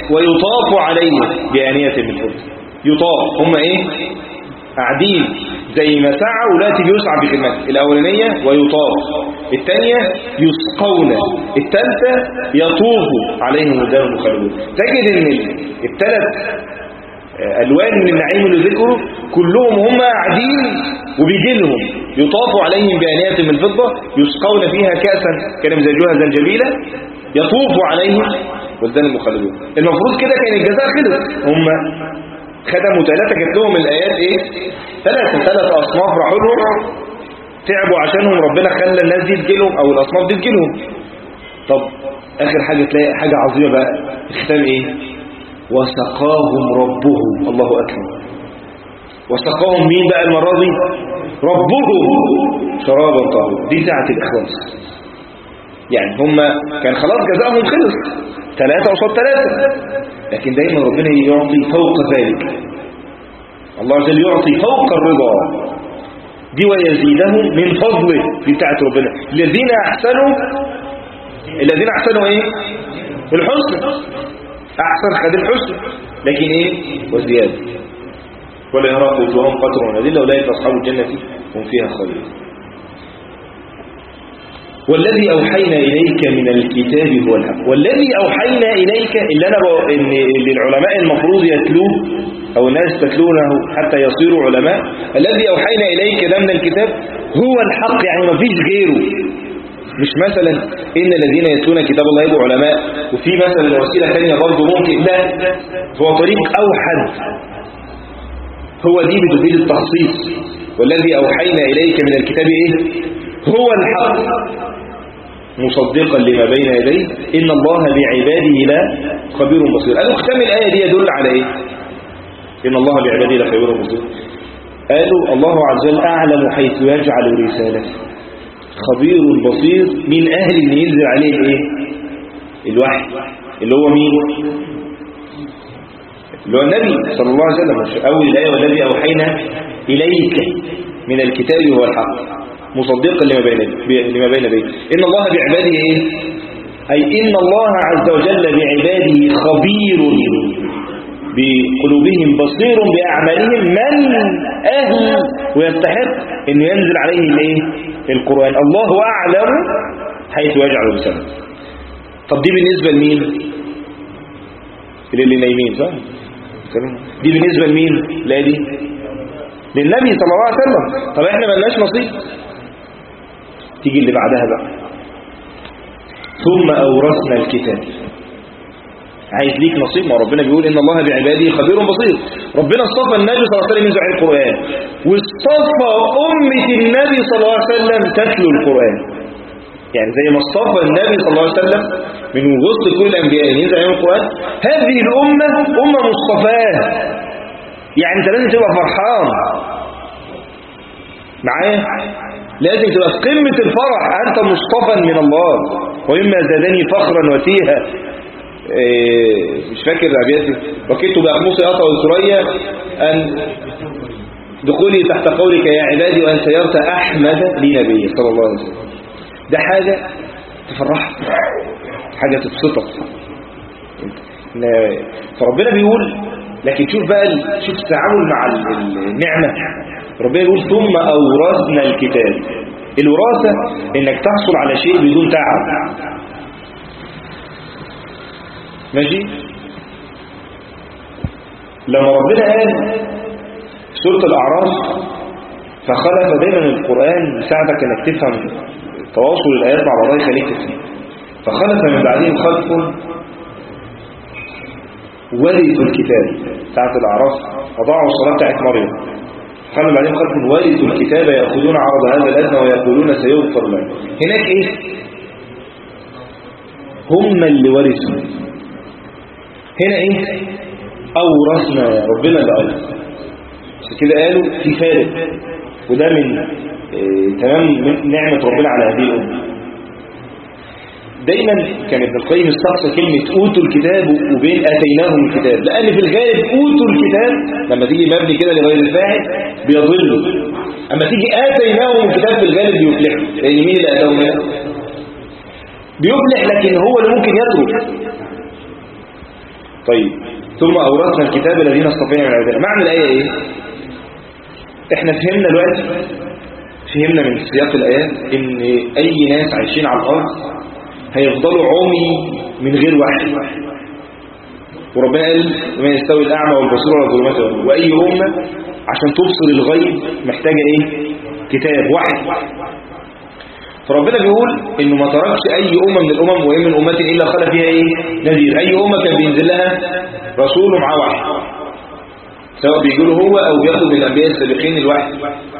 ويطاف عليهم بآنية من فضة. يطاف هم ايه؟ قاعدين زي ما سعى ودلوقتي بيسعى بخدمته. الأولانية ويطاف، الثانية يسقون، الثالثة يطوف عليهم ولدان مخلدون. تجد ان الثلاث ألوان من النعيم اللي ذكروا كلهم هم قاعدين وبيجي لهم يطاف عليهم بآنية من فضة، يسقون فيها كأسا كان مزاجها زنجبيلا، يطوف عليهم ولدان مخلدون. المفروض كده كان الجزاء خلص. هم خدموا ثلاثة، جات لهم الآيات ايه؟ ثلاث أصناف راحوا لهم تعبوا عشانهم، ربنا خلى الناس دي تجيلهم أو الأصناف دي تجيلهم. طب آخر حاجة تلاقي حاجة عظيمة بقى، الختام ايه؟ وسقاهم ربهم. الله أكبر. وسقاهم مين بقى المرة دي؟ ربهم شرابا طهورا. دي ساعة الإخلاص. يعني هم كان خلاص جزاءهم خلص، 3 قصاد 3، لكن دايما ربنا يعطي فوق ذلك. الله عز وجل يعطي فوق الرضا دي ويزيدهم من فضله. دي بتاعت ربنا. الذين أحسنوا ايه؟ الحسن. أحسن خد الحسن، لكن ايه؟ وزيادة. ولا يهرق وجوههم قطر ونذلة أولئك أصحاب الجنة هم فيها خالدون. والذي أوحينا إليك من الكتاب هو الحق. والذي أوحينا إليك اللي العلماء المفروض يتلوه أو الناس تتلونه حتى يصيروا علماء. الذي أوحينا إليك ده من الكتاب هو الحق، يعني ما فيش غيره. مش مثلا إن الذين يتلون كتاب الله يبقوا علماء وفي مثلا وسيلة ثانية برضه ممكن، لا، هو طريق أوحد. هو دي بتفيد التخصيص. والذي أوحينا إليك من الكتاب إيه؟ هو الحق مصدقا لما بين يديه إن الله بعباده لا خبير بصير. قالوا ختام الآية دي يدل على إيه؟ إن الله بعباده لا خبير بصير. قالوا الله عز وجل أعلم حيث يجعل رسالته، خبير بصير من أهل اللي ينزل عليه الإيه؟ الوحي، اللي هو مين؟ اللي هو النبي صلى الله عليه وسلم. أول الآية والذي أوحينا إليك من الكتاب هو الحق مصدقا لما بين يديه إن الله بعباده إيه؟ أي إن الله عز وجل بعباده خبير بقلوبهم بصير بأعمالهم من أهل ويستحق أن ينزل عليه الإيه؟ القرآن. الله أعلم حيث يجعل رسالته. طب دي بالنسبة لمين؟ اللي نايمين صح؟ دي بالنسبة لمين؟ لا دي للنبي صلى الله عليه وسلم. طب احنا ملناش نصيب. تيجي اللي بعدها بقى ثم أورثنا الكتاب. عايز ليك نصيب، ما ربنا بيقول إن الله بعباده خبير بصير. ربنا اصطفى النبي صلى الله عليه وسلم ينزل عليه القرآن، واصطفى أمة النبي صلى الله عليه وسلم تتلو القرآن. يعني زي ما اصطفى النبي صلى الله عليه وسلم من وسط كل الأنبياء ينزل عليهم القرآن، هذه الأمة أمة مصطفاة. يعني أنت لازم تبقى فرحان معايا، لازم تبقى في قمة الفرح. أنت مصطفى من الله. وإما زادني فخرا وتيها، مش فاكر أبياتي، وكدت بأخمصي أطأ وثريا أن دخولي تحت قولك يا عبادي وأن سيرت أحمد لي نبي صلى الله عليه وسلم. ده حاجة تفرح، حاجة تبسطك. فربنا بيقول، لكن شوف بقى شوف التعامل مع النعمة. ربنا يقول ثم أورثنا الكتاب. الوراثة إنك تحصل على شيء بدون تعب. ماشي؟ لما ربنا قال في سورة الأعراف فخلف، دايما القرآن يساعدك انك تفهم تواصل الآيات مع بعضها يخليك تفهم. فخلف من بعدهم خلف ورثوا الكتاب بتاعت الأعراف أضاعوا الصلاة بتاعت مريم. خلف بعدهم خلف ورثوا الكتاب يأخذون عرض هذا الأدنى ويقولون سيغفر لنا. هناك إيه؟ هم اللي ورثوا. هنا إيه؟ أورثنا، ربنا اللي أورث. عشان كده قالوا في فارق، وده من تمام نعمة ربنا على هذه الأمة. دايما كان ابن القيم استقصى كلمة أوتوا الكتاب وبين آتيناهم الكتاب، لأن في الغالب أوتوا الكتاب لما تيجي مبني كده لغير الفاعل بيضلوا، أما تيجي آتيناهم الكتاب في الغالب بيفلحوا، لأن مين اللي آتاهم هنا؟ بيفلح، لكن هو اللي ممكن يترك. طيب ثم أورثنا الكتاب الذين اصطفينا من عبادنا. معنى الآية إيه؟ احنا فهمنا من سياق الآيات ان اي ناس عايشين على الارض هيفضلوا عمي من غير وحي. وربنا قال ما يستوي الاعمى والبصير ولا الظلمات والنور. واي امه عشان تبصر الغيب محتاجه ايه؟ كتاب، وحي. فربنا بيقول انه ما تركش اي امه من الامم وان من امه الا خلق فيها ايه؟ نذير. اي امه كان بينزل لها رسول ومعاه وحي، سواء بيقوله هو او بياخد من الانبياء السابقين الوحي.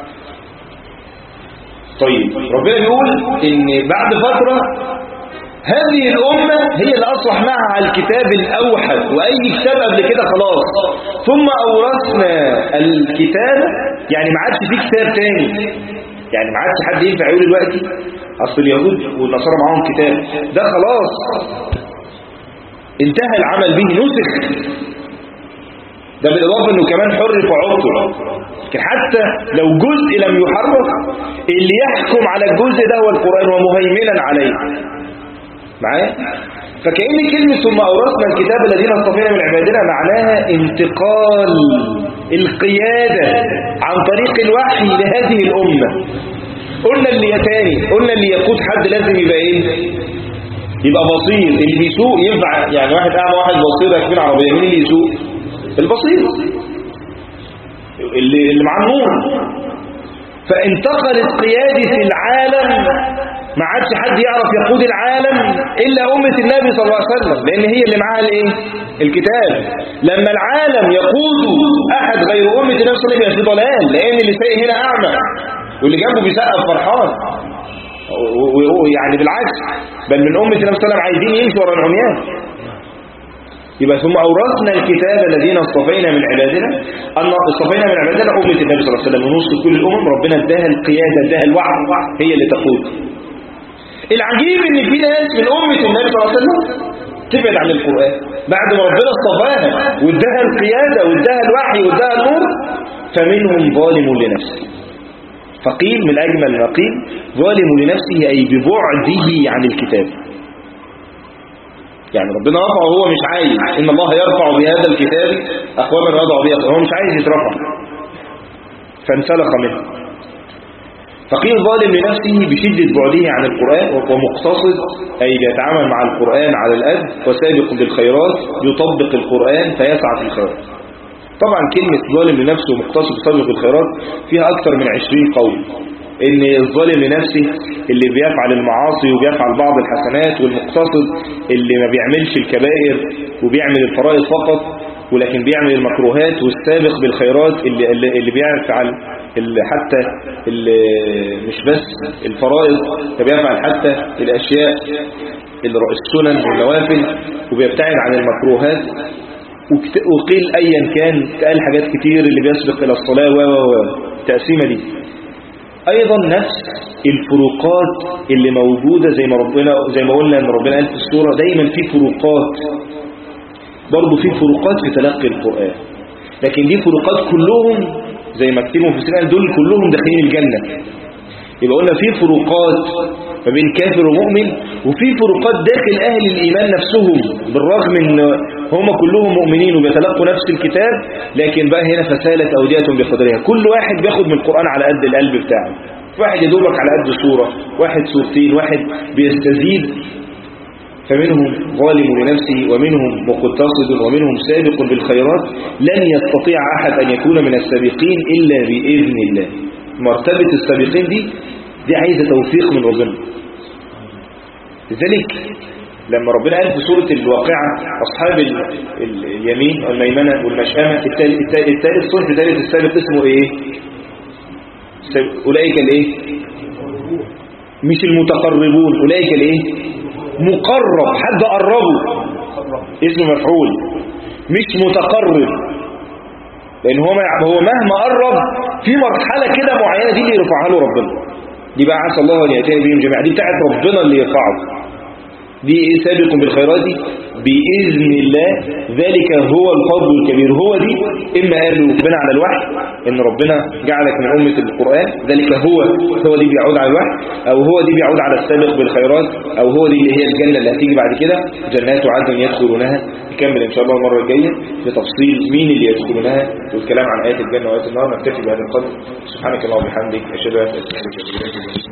طيب ربنا بيقول ان بعد فتره هذه الأمة هي اللي أصلح معها الكتاب الأوحد، وأي كتاب قبل كده خلاص. ثم أورثنا الكتاب، يعني ما عادش فيه كتاب تاني، يعني ما عادش حد ينفع يقول دلوقتي أصل اليهود والنصارى معاهم كتاب، ده خلاص انتهى العمل به، نسخ. ده بالإضافة أنه كمان حرف وعطل، لكن حتى لو جزء لم يحرف اللي يحكم على الجزء ده هو القرآن ومهيمنا عليه معايا. فكأن كلمة ثم أورثنا الكتاب الذين اصطفينا من عبادنا معناها انتقال القيادة عن طريق الوحي لهذه الأمة. قلنا اللي يقود حد لازم يبقى ايه؟ يبقى بصير. اللي بيسوق ينفع يعني واحد أعمى واحد بصير راكبين عربية، مين اللي يسوق؟ البصير اللي معاه النور. فانتقلت قيادة العالم، ما عادش حد يعرف يقود العالم إلا أمة النبي صلى الله عليه وسلم، لأن هي اللي معاها الايه؟ الكتاب. لما العالم يقود أحد غير أمة النبي صلى الله عليه وسلم في ضلال، لأن اللي سايق هنا أعمى واللي جنبه بيسقف فرحان، يعني بالعكس، بل من أمة النبي صلى الله عليه وسلم عايزين يمشوا ورا العميان. يبقى ثم أورثنا الكتاب الذين اصطفينا من عبادنا. أن اصطفينا من عبادنا أمة النبي صلى الله عليه وسلم ونصف كل الأمم، ربنا اداها القيادة، اداها الوعي، هي اللي تقود. العجيب ان في ناس من أمة النبي صلى الله عليه وسلم تبعد عن القرآن بعد ما ربنا اصطفاها واداها القيادة واداها الوحي واداها النور. فمنهم ظالم لنفسه، فقيل من أجمل ما قيل ظالم لنفسه أي ببعده عن الكتاب. يعني ربنا رفعه وهو مش عايز، إن الله يرفع بهذا الكتاب أقواما ويضع به، هو مش عايز يترفع فانسلخ منه. فقيل ظالم لنفسه بشدة بعده عن القرآن، ومقتصد أي يتعامل مع القرآن على الأد، وسابق بالخيرات يطبق القرآن فيسعى في الخيرات. طبعا كلمة ظالم لنفسه ومقتصد وسابق بالخيرات فيها أكثر من 20 قول. إن الظالم لنفسه اللي بيفعل المعاصي وبيفعل بعض الحسنات، والمقتصد اللي ما بيعملش الكبائر وبيعمل الفرائض فقط ولكن بيعمل المكروهات، والسابق بالخيرات اللي بيفعل حتى مش بس الفرائض، بيفعل حتى الأشياء السنن والنوافل وبيبتعد عن المكروهات. وقيل أيا كان قال حاجات كتير اللي بيسبق إلى الصلاة والتقسيمة دي. أيضا نفس الفروقات اللي موجودة زي ما قلنا أن ربنا قال في السورة دايما في فروقات، برضو في فروقات في تلقي القرآن، لكن دي فروقات كلهم زي ما كتبوا في السنة دول كلهم داخلين الجنة. يبقى قلنا في فروقات ما بين كافر ومؤمن، وفي فروقات داخل أهل الإيمان نفسهم، بالرغم ان هم كلهم مؤمنين وبيتلقوا نفس الكتاب، لكن بقى هنا فسالت أودية بقدرها. كل واحد بياخد من القرآن على قد القلب بتاعه، واحد يدوبك على قد سورة، واحد سورتين، واحد بيستزيد. فمنهم ظالم لنفسه ومنهم مقتصد ومنهم سابق بالخيرات. لن يستطيع أحد أن يكون من السابقين إلا بإذن الله. مرتبة السابقين دي عايزة توفيق من ربنا. لذلك لما ربنا قال في سورة الواقعة أصحاب اليمين والميمنة والمشأمة، الثالث صنف ثالث السابق اسمه إيه؟ أولئك الإيه؟ مش المتقربون، أولئك الإيه؟ مقرب، حد قربه، اسم مفعول، مش متقرب، لأن هو مهما قرب في مرحلة كده معينة دي اللي يرفعها له ربنا. دي بقى عسى الله أن يأتينا بهم جميعا، دي بتاعت ربنا اللي يرفعه. دي إيه؟ سابق بالخيرات، بإذن الله ذلك هو الفضل الكبير. هو دي إما قالوا ربنا على الوحي إن ربنا جعلك من أمة القرآن، ذلك هو دي بيعود على الوحي، أو هو دي بيعود على السابق بالخيرات، أو هو دي اللي هي الجنة اللي هتيجي بعد كده، جنات عدن يدخلونها. نكمل إن شاء الله المرة الجاية في تفصيل مين اللي يدخلونها والكلام عن آيات الجنة وآيات النار. نكتفي بهذا القدر. سبحانك اللهم وبحمدك، أشهد أن لا إله إلا أنت.